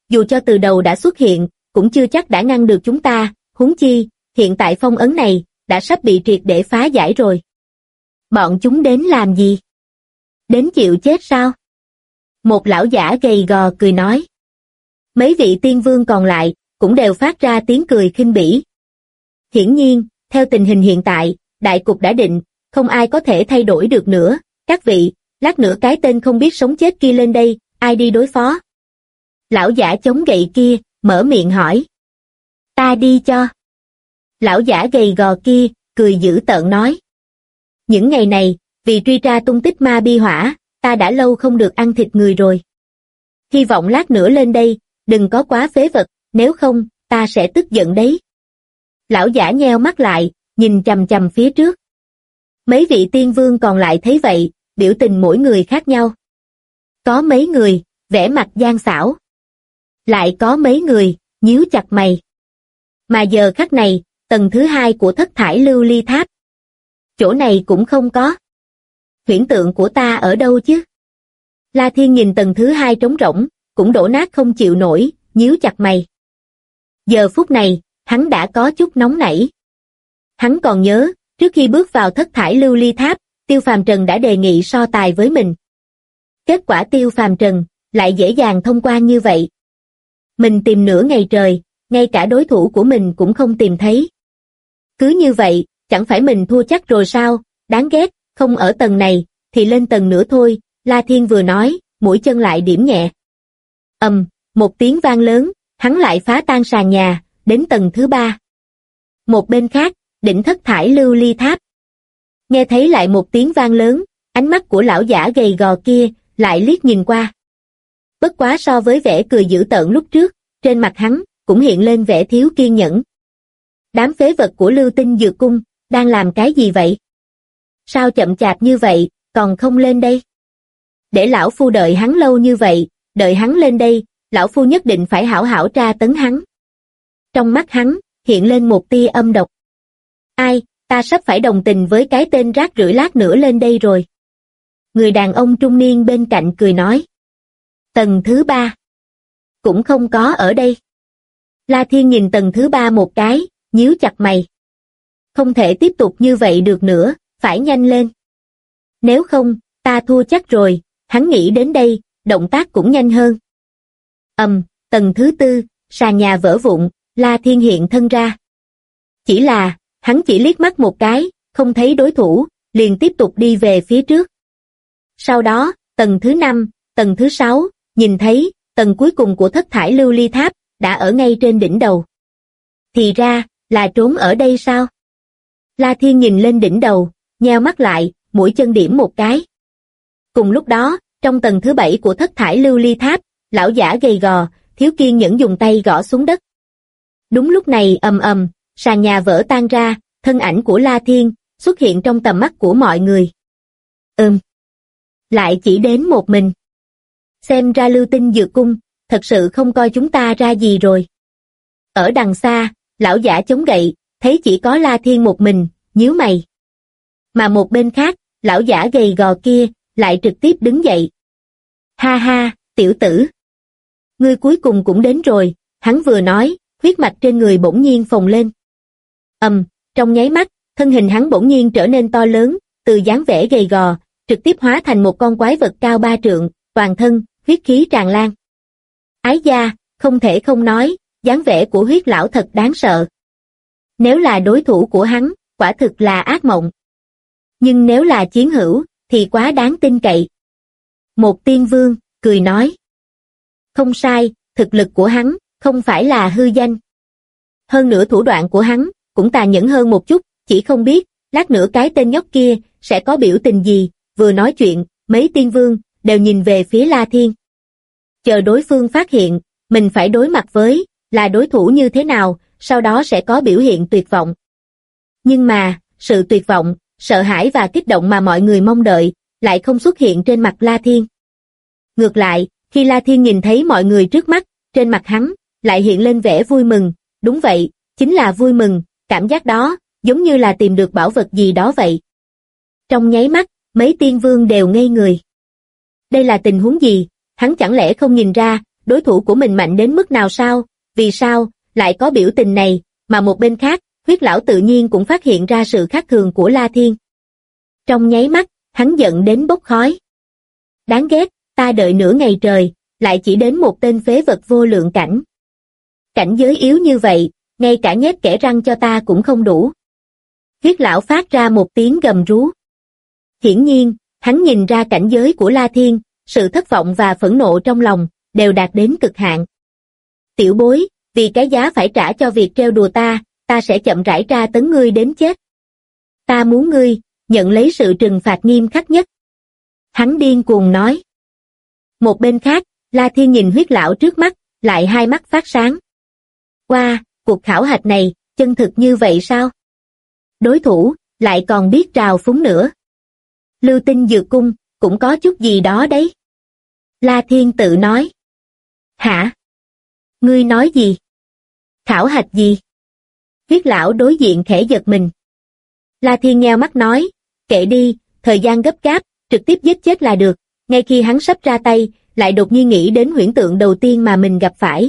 dù cho từ đầu đã xuất hiện, cũng chưa chắc đã ngăn được chúng ta, huống chi, hiện tại phong ấn này, đã sắp bị triệt để phá giải rồi. Bọn chúng đến làm gì? Đến chịu chết sao? Một lão giả gầy gò cười nói. Mấy vị tiên vương còn lại, cũng đều phát ra tiếng cười khinh bỉ. Hiển nhiên, theo tình hình hiện tại, đại cục đã định, không ai có thể thay đổi được nữa. Các vị, lát nữa cái tên không biết sống chết kia lên đây, ai đi đối phó? Lão giả chống gậy kia, mở miệng hỏi. Ta đi cho. Lão giả gầy gò kia, cười dữ tợn nói. Những ngày này, vì truy tra tung tích ma bi hỏa, ta đã lâu không được ăn thịt người rồi. Hy vọng lát nữa lên đây, đừng có quá phế vật, nếu không, ta sẽ tức giận đấy. Lão giả nheo mắt lại, nhìn chằm chằm phía trước. Mấy vị tiên vương còn lại thấy vậy, biểu tình mỗi người khác nhau. Có mấy người, vẻ mặt gian xảo. Lại có mấy người, nhíu chặt mày. Mà giờ khắc này, tầng thứ 2 của thất thải lưu ly tháp. Chỗ này cũng không có. Huyễn tượng của ta ở đâu chứ? La Thiên nhìn tầng thứ 2 trống rỗng, cũng đổ nát không chịu nổi, nhíu chặt mày. Giờ phút này, hắn đã có chút nóng nảy. Hắn còn nhớ, trước khi bước vào thất thải lưu ly tháp, Tiêu Phàm Trần đã đề nghị so tài với mình. Kết quả Tiêu Phàm Trần lại dễ dàng thông qua như vậy. Mình tìm nửa ngày trời, ngay cả đối thủ của mình cũng không tìm thấy. Cứ như vậy, chẳng phải mình thua chắc rồi sao? Đáng ghét, không ở tầng này, thì lên tầng nữa thôi. La Thiên vừa nói, mũi chân lại điểm nhẹ. Một tiếng vang lớn, hắn lại phá tan sàn nhà, đến tầng thứ 3. Một bên khác, đỉnh thất thải lưu ly tháp. Nghe thấy lại một tiếng vang lớn, ánh mắt của lão giả gầy gò kia, lại liếc nhìn qua. Bất quá so với vẻ cười dữ tợn lúc trước, trên mặt hắn, cũng hiện lên vẻ thiếu kiên nhẫn. Đám phế vật của Lưu Tinh Dược Cung, đang làm cái gì vậy? Sao chậm chạp như vậy, còn không lên đây? Để lão phu đợi hắn lâu như vậy, đợi hắn lên đây, lão phu nhất định phải hảo hảo tra tấn hắn. Trong mắt hắn, hiện lên một tia âm độc. Ai, ta sắp phải đồng tình với cái tên rác rưởi lát nữa lên đây rồi. Người đàn ông trung niên bên cạnh cười nói. Tầng thứ 3. Cũng không có ở đây. La Thiên nhìn tầng thứ 3 một cái, nhíu chặt mày. Không thể tiếp tục như vậy được nữa, phải nhanh lên. Nếu không, ta thua chắc rồi, hắn nghĩ đến đây, động tác cũng nhanh hơn. Tầng thứ 4, sàn nhà vỡ vụn, La Thiên hiện thân ra. Chỉ là, hắn chỉ liếc mắt một cái, không thấy đối thủ, liền tiếp tục đi về phía trước. Sau đó, tầng thứ 5, tầng thứ 6, nhìn thấy, tầng cuối cùng của thất thải lưu ly tháp, đã ở ngay trên đỉnh đầu. Thì ra, là trốn ở đây sao? La Thiên nhìn lên đỉnh đầu, nheo mắt lại, mũi chân điểm một cái. Cùng lúc đó, trong tầng thứ 7 của thất thải lưu ly tháp, lão giả gầy gò, thiếu kiên nhẫn dùng tay gõ xuống đất. Đúng lúc này sàn nhà vỡ tan ra, thân ảnh của La Thiên xuất hiện trong tầm mắt của mọi người. Lại chỉ đến một mình. Xem ra Lưu Tinh Dược Cung, thật sự không coi chúng ta ra gì rồi. Ở đằng xa, lão giả chống gậy, thấy chỉ có La Thiên một mình, nhíu mày. Mà một bên khác, lão giả gầy gò kia, lại trực tiếp đứng dậy. Ha ha, tiểu tử. Ngươi cuối cùng cũng đến rồi, hắn vừa nói, huyết mạch trên người bỗng nhiên phồng lên. Trong nháy mắt, thân hình hắn bỗng nhiên trở nên to lớn, từ dáng vẻ gầy gò, trực tiếp hóa thành một con quái vật cao 3 trượng, toàn thân, huyết khí tràn lan. Ái da, không thể không nói, dáng vẻ của huyết lão thật đáng sợ. Nếu là đối thủ của hắn, quả thực là ác mộng. Nhưng nếu là chiến hữu, thì quá đáng tin cậy. Một tiên vương, cười nói. Không sai, thực lực của hắn, không phải là hư danh. Hơn nữa thủ đoạn của hắn, cũng tàn nhẫn hơn một chút, chỉ không biết, lát nữa cái tên nhóc kia, sẽ có biểu tình gì. Vừa nói chuyện, mấy tiên vương, đều nhìn về phía La Thiên. Chờ đối phương phát hiện, mình phải đối mặt với, là đối thủ như thế nào, sau đó sẽ có biểu hiện tuyệt vọng. Nhưng mà, sự tuyệt vọng, sợ hãi và kích động mà mọi người mong đợi, lại không xuất hiện trên mặt La Thiên. Ngược lại, khi La Thiên nhìn thấy mọi người trước mắt, trên mặt hắn, lại hiện lên vẻ vui mừng, đúng vậy, chính là vui mừng, cảm giác đó, giống như là tìm được bảo vật gì đó vậy. Trong nháy mắt, mấy tiên vương đều ngây người. Đây là tình huống gì, hắn chẳng lẽ không nhìn ra, đối thủ của mình mạnh đến mức nào sao, vì sao lại có biểu tình này, mà một bên khác, huyết lão tự nhiên cũng phát hiện ra sự khác thường của La Thiên. Trong nháy mắt, hắn giận đến bốc khói. Đáng ghét, ta đợi nửa ngày trời, lại chỉ đến một tên phế vật vô lượng cảnh. Cảnh giới yếu như vậy, ngay cả nhét kẽ răng cho ta cũng không đủ. Huyết lão phát ra một tiếng gầm rú. Hiển nhiên, hắn nhìn ra cảnh giới của La Thiên, sự thất vọng và phẫn nộ trong lòng, đều đạt đến cực hạn. Tiểu bối, vì cái giá phải trả cho việc trêu đùa ta sẽ chậm rãi tra tấn ngươi đến chết. Ta muốn ngươi, nhận lấy sự trừng phạt nghiêm khắc nhất. Hắn điên cuồng nói. Một bên khác, La Thiên nhìn huyết lão trước mắt, lại hai mắt phát sáng. Wow, cuộc khảo hạch này, chân thực như vậy sao? Đối thủ, lại còn biết trào phúng nữa. Lưu Tinh Dược Cung, cũng có chút gì đó đấy. La Thiên tự nói. Hả? Ngươi nói gì? Khảo hạch gì? Huyết lão đối diện khẽ giật mình. La Thiên nheo mắt nói, kệ đi, thời gian gấp gáp, trực tiếp giết chết là được. Ngay khi hắn sắp ra tay, lại đột nhiên nghĩ đến huyễn tượng đầu tiên mà mình gặp phải.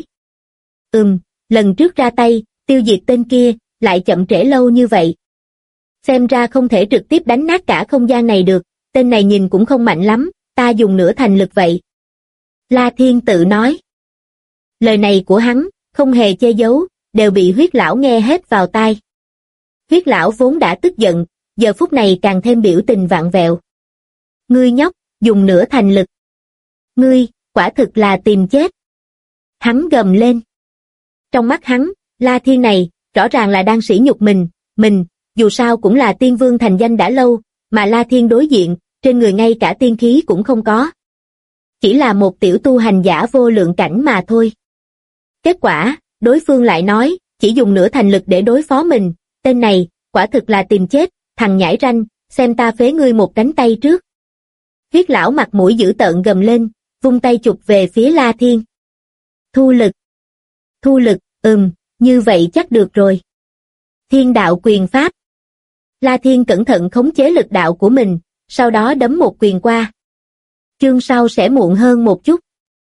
Lần trước ra tay, tiêu diệt tên kia, lại chậm trễ lâu như vậy. Xem ra không thể trực tiếp đánh nát cả không gian này được, tên này nhìn cũng không mạnh lắm, ta dùng nửa thành lực vậy. La Thiên tự nói. Lời này của hắn, không hề che giấu, đều bị huyết lão nghe hết vào tai. Huyết lão vốn đã tức giận, giờ phút này càng thêm biểu tình vặn vẹo. Ngươi nhóc, dùng nửa thành lực. Ngươi, quả thực là tìm chết. Hắn gầm lên. Trong mắt hắn, La Thiên này, rõ ràng là đang sỉ nhục mình, dù sao cũng là tiên vương thành danh đã lâu, mà La Thiên đối diện, trên người ngay cả tiên khí cũng không có. Chỉ là một tiểu tu hành giả vô lượng cảnh mà thôi. Kết quả, đối phương lại nói, chỉ dùng nửa thành lực để đối phó mình, tên này, quả thực là tìm chết, thằng nhãi ranh, xem ta phế ngươi một cánh tay trước. Huyết lão mặt mũi dữ tợn gầm lên, vung tay chụp về phía La Thiên. Thu lực. Thu lực, như vậy chắc được rồi. Thiên đạo quyền pháp. La Thiên cẩn thận khống chế lực đạo của mình, sau đó đấm một quyền qua. Chương sau sẽ muộn hơn một chút.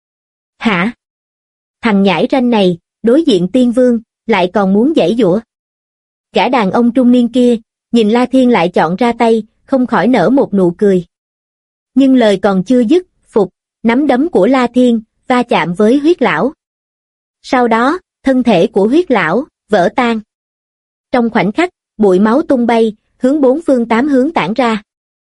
Hả? Thằng nhãi ranh này, đối diện tiên vương, lại còn muốn giãy giụa. Gã đàn ông trung niên kia, nhìn La Thiên lại chọn ra tay, không khỏi nở một nụ cười. Nhưng lời còn chưa dứt, nắm đấm của La Thiên, va chạm với huyết lão. Sau đó, thân thể của huyết lão, vỡ tan. Trong khoảnh khắc, bụi máu tung bay, hướng bốn phương tám hướng tản ra.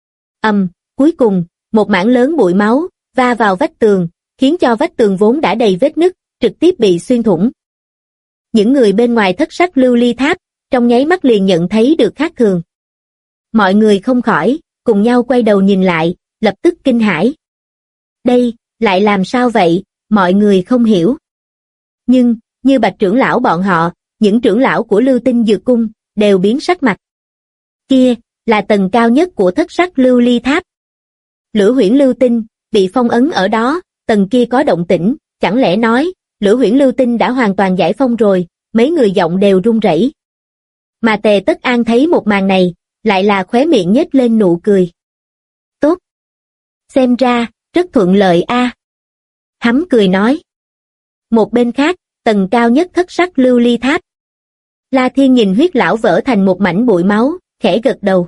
Cuối cùng, một mảng lớn bụi máu, va vào vách tường, khiến cho vách tường vốn đã đầy vết nứt, trực tiếp bị xuyên thủng. Những người bên ngoài thất sắc lưu ly tháp, trong nháy mắt liền nhận thấy được khác thường. Mọi người không khỏi, cùng nhau quay đầu nhìn lại, lập tức kinh hãi. Đây, lại làm sao vậy, mọi người không hiểu. Nhưng, như Bạch trưởng lão bọn họ, những trưởng lão của Lưu Tinh Dược Cung, đều biến sắc mặt. Kia, là tầng cao nhất của thất sắc lưu ly tháp. Lửa huyễn lưu tinh, bị phong ấn ở đó, tầng kia có động tĩnh, chẳng lẽ nói, lửa huyễn lưu tinh đã hoàn toàn giải phong rồi, mấy người giọng đều run rẩy. Mà Tề Tất An thấy một màn này, lại là khóe miệng nhếch lên nụ cười. Tốt. Xem ra, rất thuận lợi a. Hắn cười nói. Một bên khác, tầng cao nhất thất sắc lưu ly tháp. La Thiên nhìn huyết lão vỡ thành một mảnh bụi máu, khẽ gật đầu.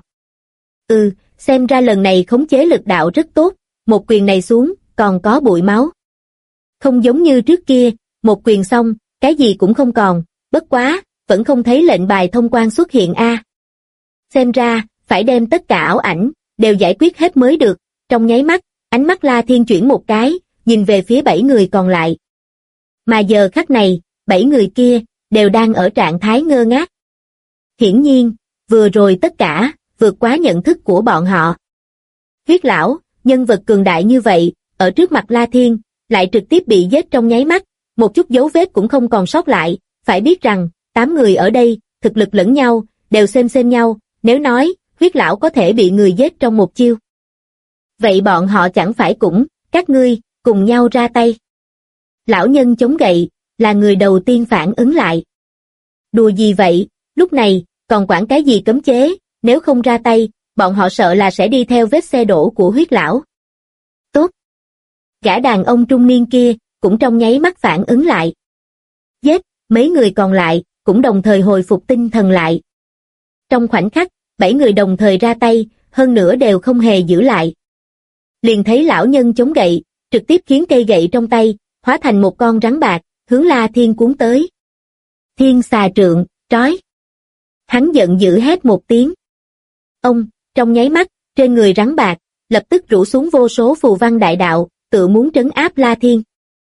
Xem ra lần này khống chế lực đạo rất tốt, một quyền này xuống, còn có bụi máu. Không giống như trước kia, một quyền xong, cái gì cũng không còn, bất quá, vẫn không thấy lệnh bài thông quan xuất hiện a. Xem ra, phải đem tất cả ảo ảnh, đều giải quyết hết mới được, trong nháy mắt, ánh mắt La Thiên chuyển một cái, nhìn về phía 7 người còn lại. Mà giờ khắc này, 7 người kia, đều đang ở trạng thái ngơ ngác. Hiển nhiên, vừa rồi tất cả, vượt quá nhận thức của bọn họ. Huyết lão, nhân vật cường đại như vậy, ở trước mặt La Thiên, lại trực tiếp bị giết trong nháy mắt, một chút dấu vết cũng không còn sót lại, phải biết rằng, 8 người ở đây, thực lực lẫn nhau, đều xem nhau, nếu nói, huyết lão có thể bị người giết trong một chiêu. Vậy bọn họ chẳng phải cũng, các ngươi, cùng nhau ra tay. Lão nhân chống gậy, là người đầu tiên phản ứng lại. Đùa gì vậy, lúc này, còn quản cái gì cấm chế, nếu không ra tay, bọn họ sợ là sẽ đi theo vết xe đổ của huyết lão. Tốt. Gã đàn ông trung niên kia, cũng trong nháy mắt phản ứng lại. Giết, mấy người còn lại, cũng đồng thời hồi phục tinh thần lại. Trong khoảnh khắc, 7 người đồng thời ra tay, hơn nữa đều không hề giữ lại. Liền thấy lão nhân chống gậy, trực tiếp khiến cây gậy trong tay, hóa thành một con rắn bạc, hướng La Thiên cuốn tới. Thiên xà trượng, trói. Hắn giận dữ hét một tiếng. Ông, trong nháy mắt, trên người rắn bạc, lập tức rủ xuống vô số phù văn đại đạo, tự muốn trấn áp La Thiên.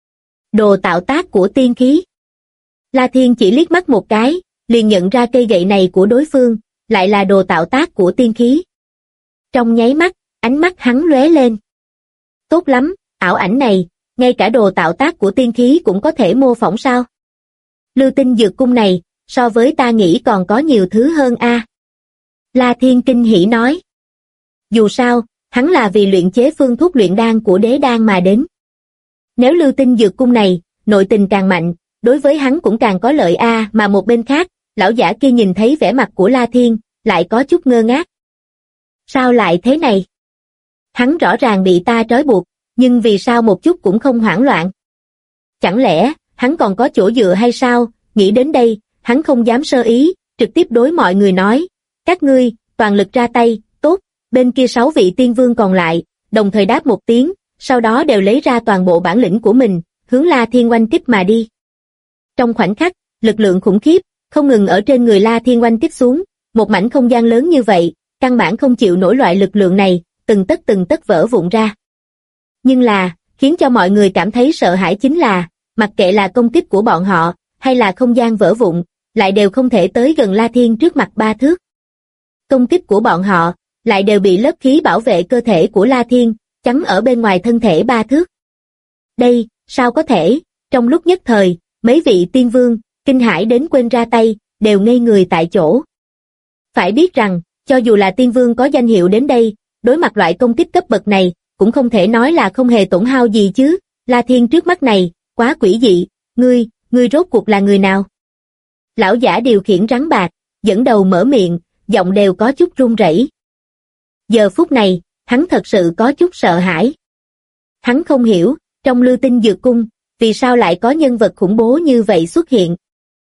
Đồ tạo tác của tiên khí. La Thiên chỉ liếc mắt một cái, liền nhận ra cây gậy này của đối phương, lại là đồ tạo tác của tiên khí. Trong nháy mắt, ánh mắt hắn lóe lên. Tốt lắm, ảo ảnh này, ngay cả đồ tạo tác của tiên khí cũng có thể mô phỏng sao? Lưu Tinh Dược Cung này, so với ta nghĩ còn có nhiều thứ hơn a. La Thiên kinh hỉ nói. Dù sao, hắn là vì luyện chế phương thuốc luyện đan của đế đan mà đến. Nếu Lưu Tinh Dược Cung này, nội tình càng mạnh, đối với hắn cũng càng có lợi a. Mà một bên khác, lão giả kia nhìn thấy vẻ mặt của La Thiên, lại có chút ngơ ngác. Sao lại thế này? Hắn rõ ràng bị ta trói buộc, nhưng vì sao một chút cũng không hoảng loạn? Chẳng lẽ, hắn còn có chỗ dựa hay sao? Nghĩ đến đây, hắn không dám sơ ý, trực tiếp đối mọi người nói. Các ngươi, toàn lực ra tay, tốt, bên kia 6 vị tiên vương còn lại, đồng thời đáp một tiếng, sau đó đều lấy ra toàn bộ bản lĩnh của mình, hướng La Thiên oanh kích mà đi. Trong khoảnh khắc, lực lượng khủng khiếp, không ngừng ở trên người La Thiên oanh kích xuống, một mảnh không gian lớn như vậy, căn bản không chịu nổi loại lực lượng này, từng tấc vỡ vụn ra. Nhưng là, khiến cho mọi người cảm thấy sợ hãi chính là, mặc kệ là công kích của bọn họ, hay là không gian vỡ vụn, lại đều không thể tới gần La Thiên trước mặt 3 thước. Công kích của bọn họ, lại đều bị lớp khí bảo vệ cơ thể của La Thiên, chắn ở bên ngoài thân thể 3 thước. Đây, sao có thể, trong lúc nhất thời, mấy vị tiên vương, kinh hãi đến quên ra tay, đều ngây người tại chỗ. Phải biết rằng, cho dù là tiên vương có danh hiệu đến đây, đối mặt loại công kích cấp bậc này, cũng không thể nói là không hề tổn hao gì chứ. La Thiên trước mắt này, quá quỷ dị, ngươi rốt cuộc là người nào? Lão giả điều khiển rắn bạc, dẫn đầu mở miệng, giọng đều có chút run rẩy. Giờ phút này, hắn thật sự có chút sợ hãi. Hắn không hiểu, trong Lưu Tinh Dược Cung, vì sao lại có nhân vật khủng bố như vậy xuất hiện.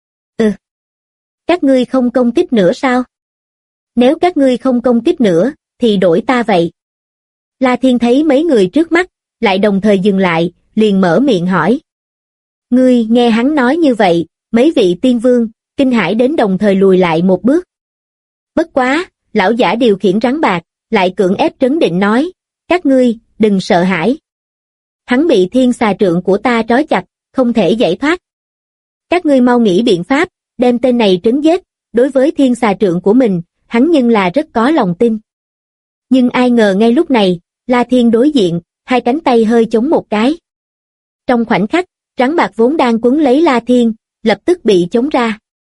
Các ngươi không công kích nữa sao? Nếu các ngươi không công kích nữa, thì đổi ta vậy. La Thiên thấy mấy người trước mắt, lại đồng thời dừng lại, liền mở miệng hỏi. Ngươi nghe hắn nói như vậy, mấy vị tiên vương, kinh hãi đến đồng thời lùi lại một bước. Bất quá, lão giả điều khiển rắn bạc, lại cưỡng ép trấn định nói, các ngươi, đừng sợ hãi. Hắn bị thiên xà trượng của ta trói chặt, không thể giải thoát. Các ngươi mau nghĩ biện pháp, đem tên này trấn giết, đối với thiên xà trượng của mình, hắn nhưng là rất có lòng tin. Nhưng ai ngờ ngay lúc này, La Thiên đối diện, hai cánh tay hơi chống một cái. Trong khoảnh khắc, rắn bạc vốn đang quấn lấy La Thiên, lập tức bị chống ra.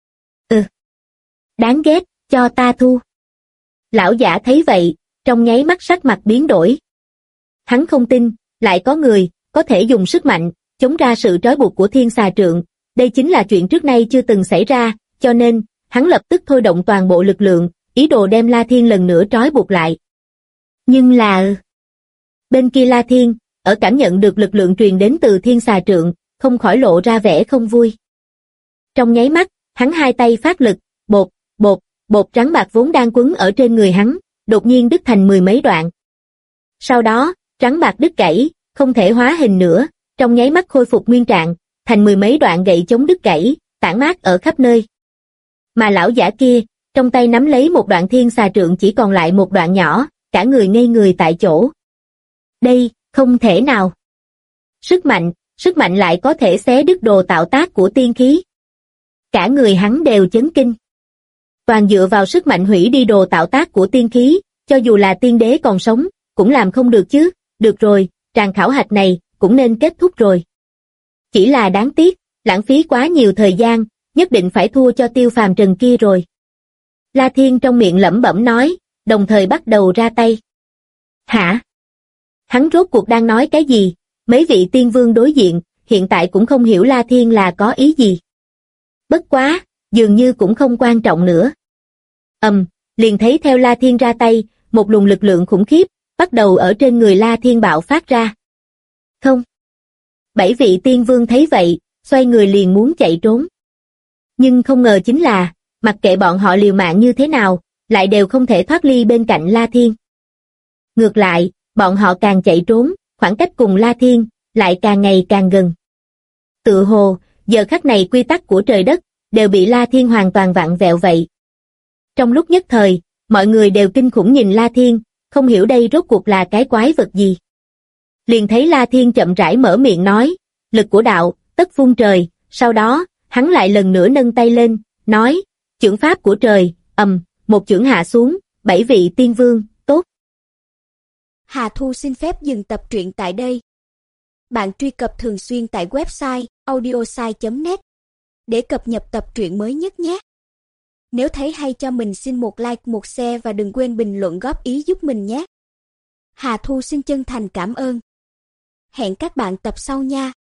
Đáng ghét, cho ta thu. Lão giả thấy vậy, trong nháy mắt sắc mặt biến đổi. Hắn không tin, lại có người, có thể dùng sức mạnh, chống ra sự trói buộc của thiên xà trượng. Đây chính là chuyện trước nay chưa từng xảy ra, cho nên, hắn lập tức thôi động toàn bộ lực lượng, ý đồ đem La Thiên lần nữa trói buộc lại. Nhưng là... Bên kia La Thiên, ở cảm nhận được lực lượng truyền đến từ thiên xà trượng, không khỏi lộ ra vẻ không vui. Trong nháy mắt, hắn hai tay phát lực, bột rắn bạc vốn đang quấn ở trên người hắn, đột nhiên đứt thành 10 mấy đoạn. Sau đó, rắn bạc đứt gãy, không thể hóa hình nữa, trong nháy mắt khôi phục nguyên trạng, thành 10 mấy đoạn gậy chống đứt gãy, tản mát ở khắp nơi. Mà lão giả kia, trong tay nắm lấy một đoạn thiên xà trượng chỉ còn lại một đoạn nhỏ, cả người ngây người tại chỗ. Đây, không thể nào. Sức mạnh lại có thể xé đứt đồ tạo tác của tiên khí. Cả người hắn đều chấn kinh. Toàn dựa vào sức mạnh hủy đi đồ tạo tác của tiên khí, cho dù là tiên đế còn sống, cũng làm không được chứ. Được rồi, tràng khảo hạch này, cũng nên kết thúc rồi. Chỉ là đáng tiếc, lãng phí quá nhiều thời gian, nhất định phải thua cho Tiêu Phàm Trần kia rồi. La Thiên trong miệng lẩm bẩm nói, đồng thời bắt đầu ra tay. Hả? Hắn rốt cuộc đang nói cái gì? Mấy vị tiên vương đối diện, hiện tại cũng không hiểu La Thiên là có ý gì. Bất quá, dường như cũng không quan trọng nữa. Liền thấy theo La Thiên ra tay, một luồng lực lượng khủng khiếp, bắt đầu ở trên người La Thiên bạo phát ra. Không. 7 vị tiên vương thấy vậy, xoay người liền muốn chạy trốn. Nhưng không ngờ chính là, mặc kệ bọn họ liều mạng như thế nào, lại đều không thể thoát ly bên cạnh La Thiên. Ngược lại, bọn họ càng chạy trốn, khoảng cách cùng La Thiên lại càng ngày càng gần. Tự hồ, giờ khắc này quy tắc của trời đất đều bị La Thiên hoàn toàn vặn vẹo vậy. Trong lúc nhất thời, mọi người đều kinh khủng nhìn La Thiên, không hiểu đây rốt cuộc là cái quái vật gì. Liền thấy La Thiên chậm rãi mở miệng nói, lực của đạo, tất phun trời, sau đó, hắn lại lần nữa nâng tay lên, nói, chưởng pháp của trời, một chưởng hạ xuống, 7 vị tiên vương, tốt. Hà Thu xin phép dừng tập truyện tại đây. Bạn truy cập thường xuyên tại website audiosai.net để cập nhật tập truyện mới nhất nhé. Nếu thấy hay cho mình xin một like, một share và đừng quên bình luận góp ý giúp mình nhé. Hà Thu xin chân thành cảm ơn. Hẹn các bạn tập sau nha.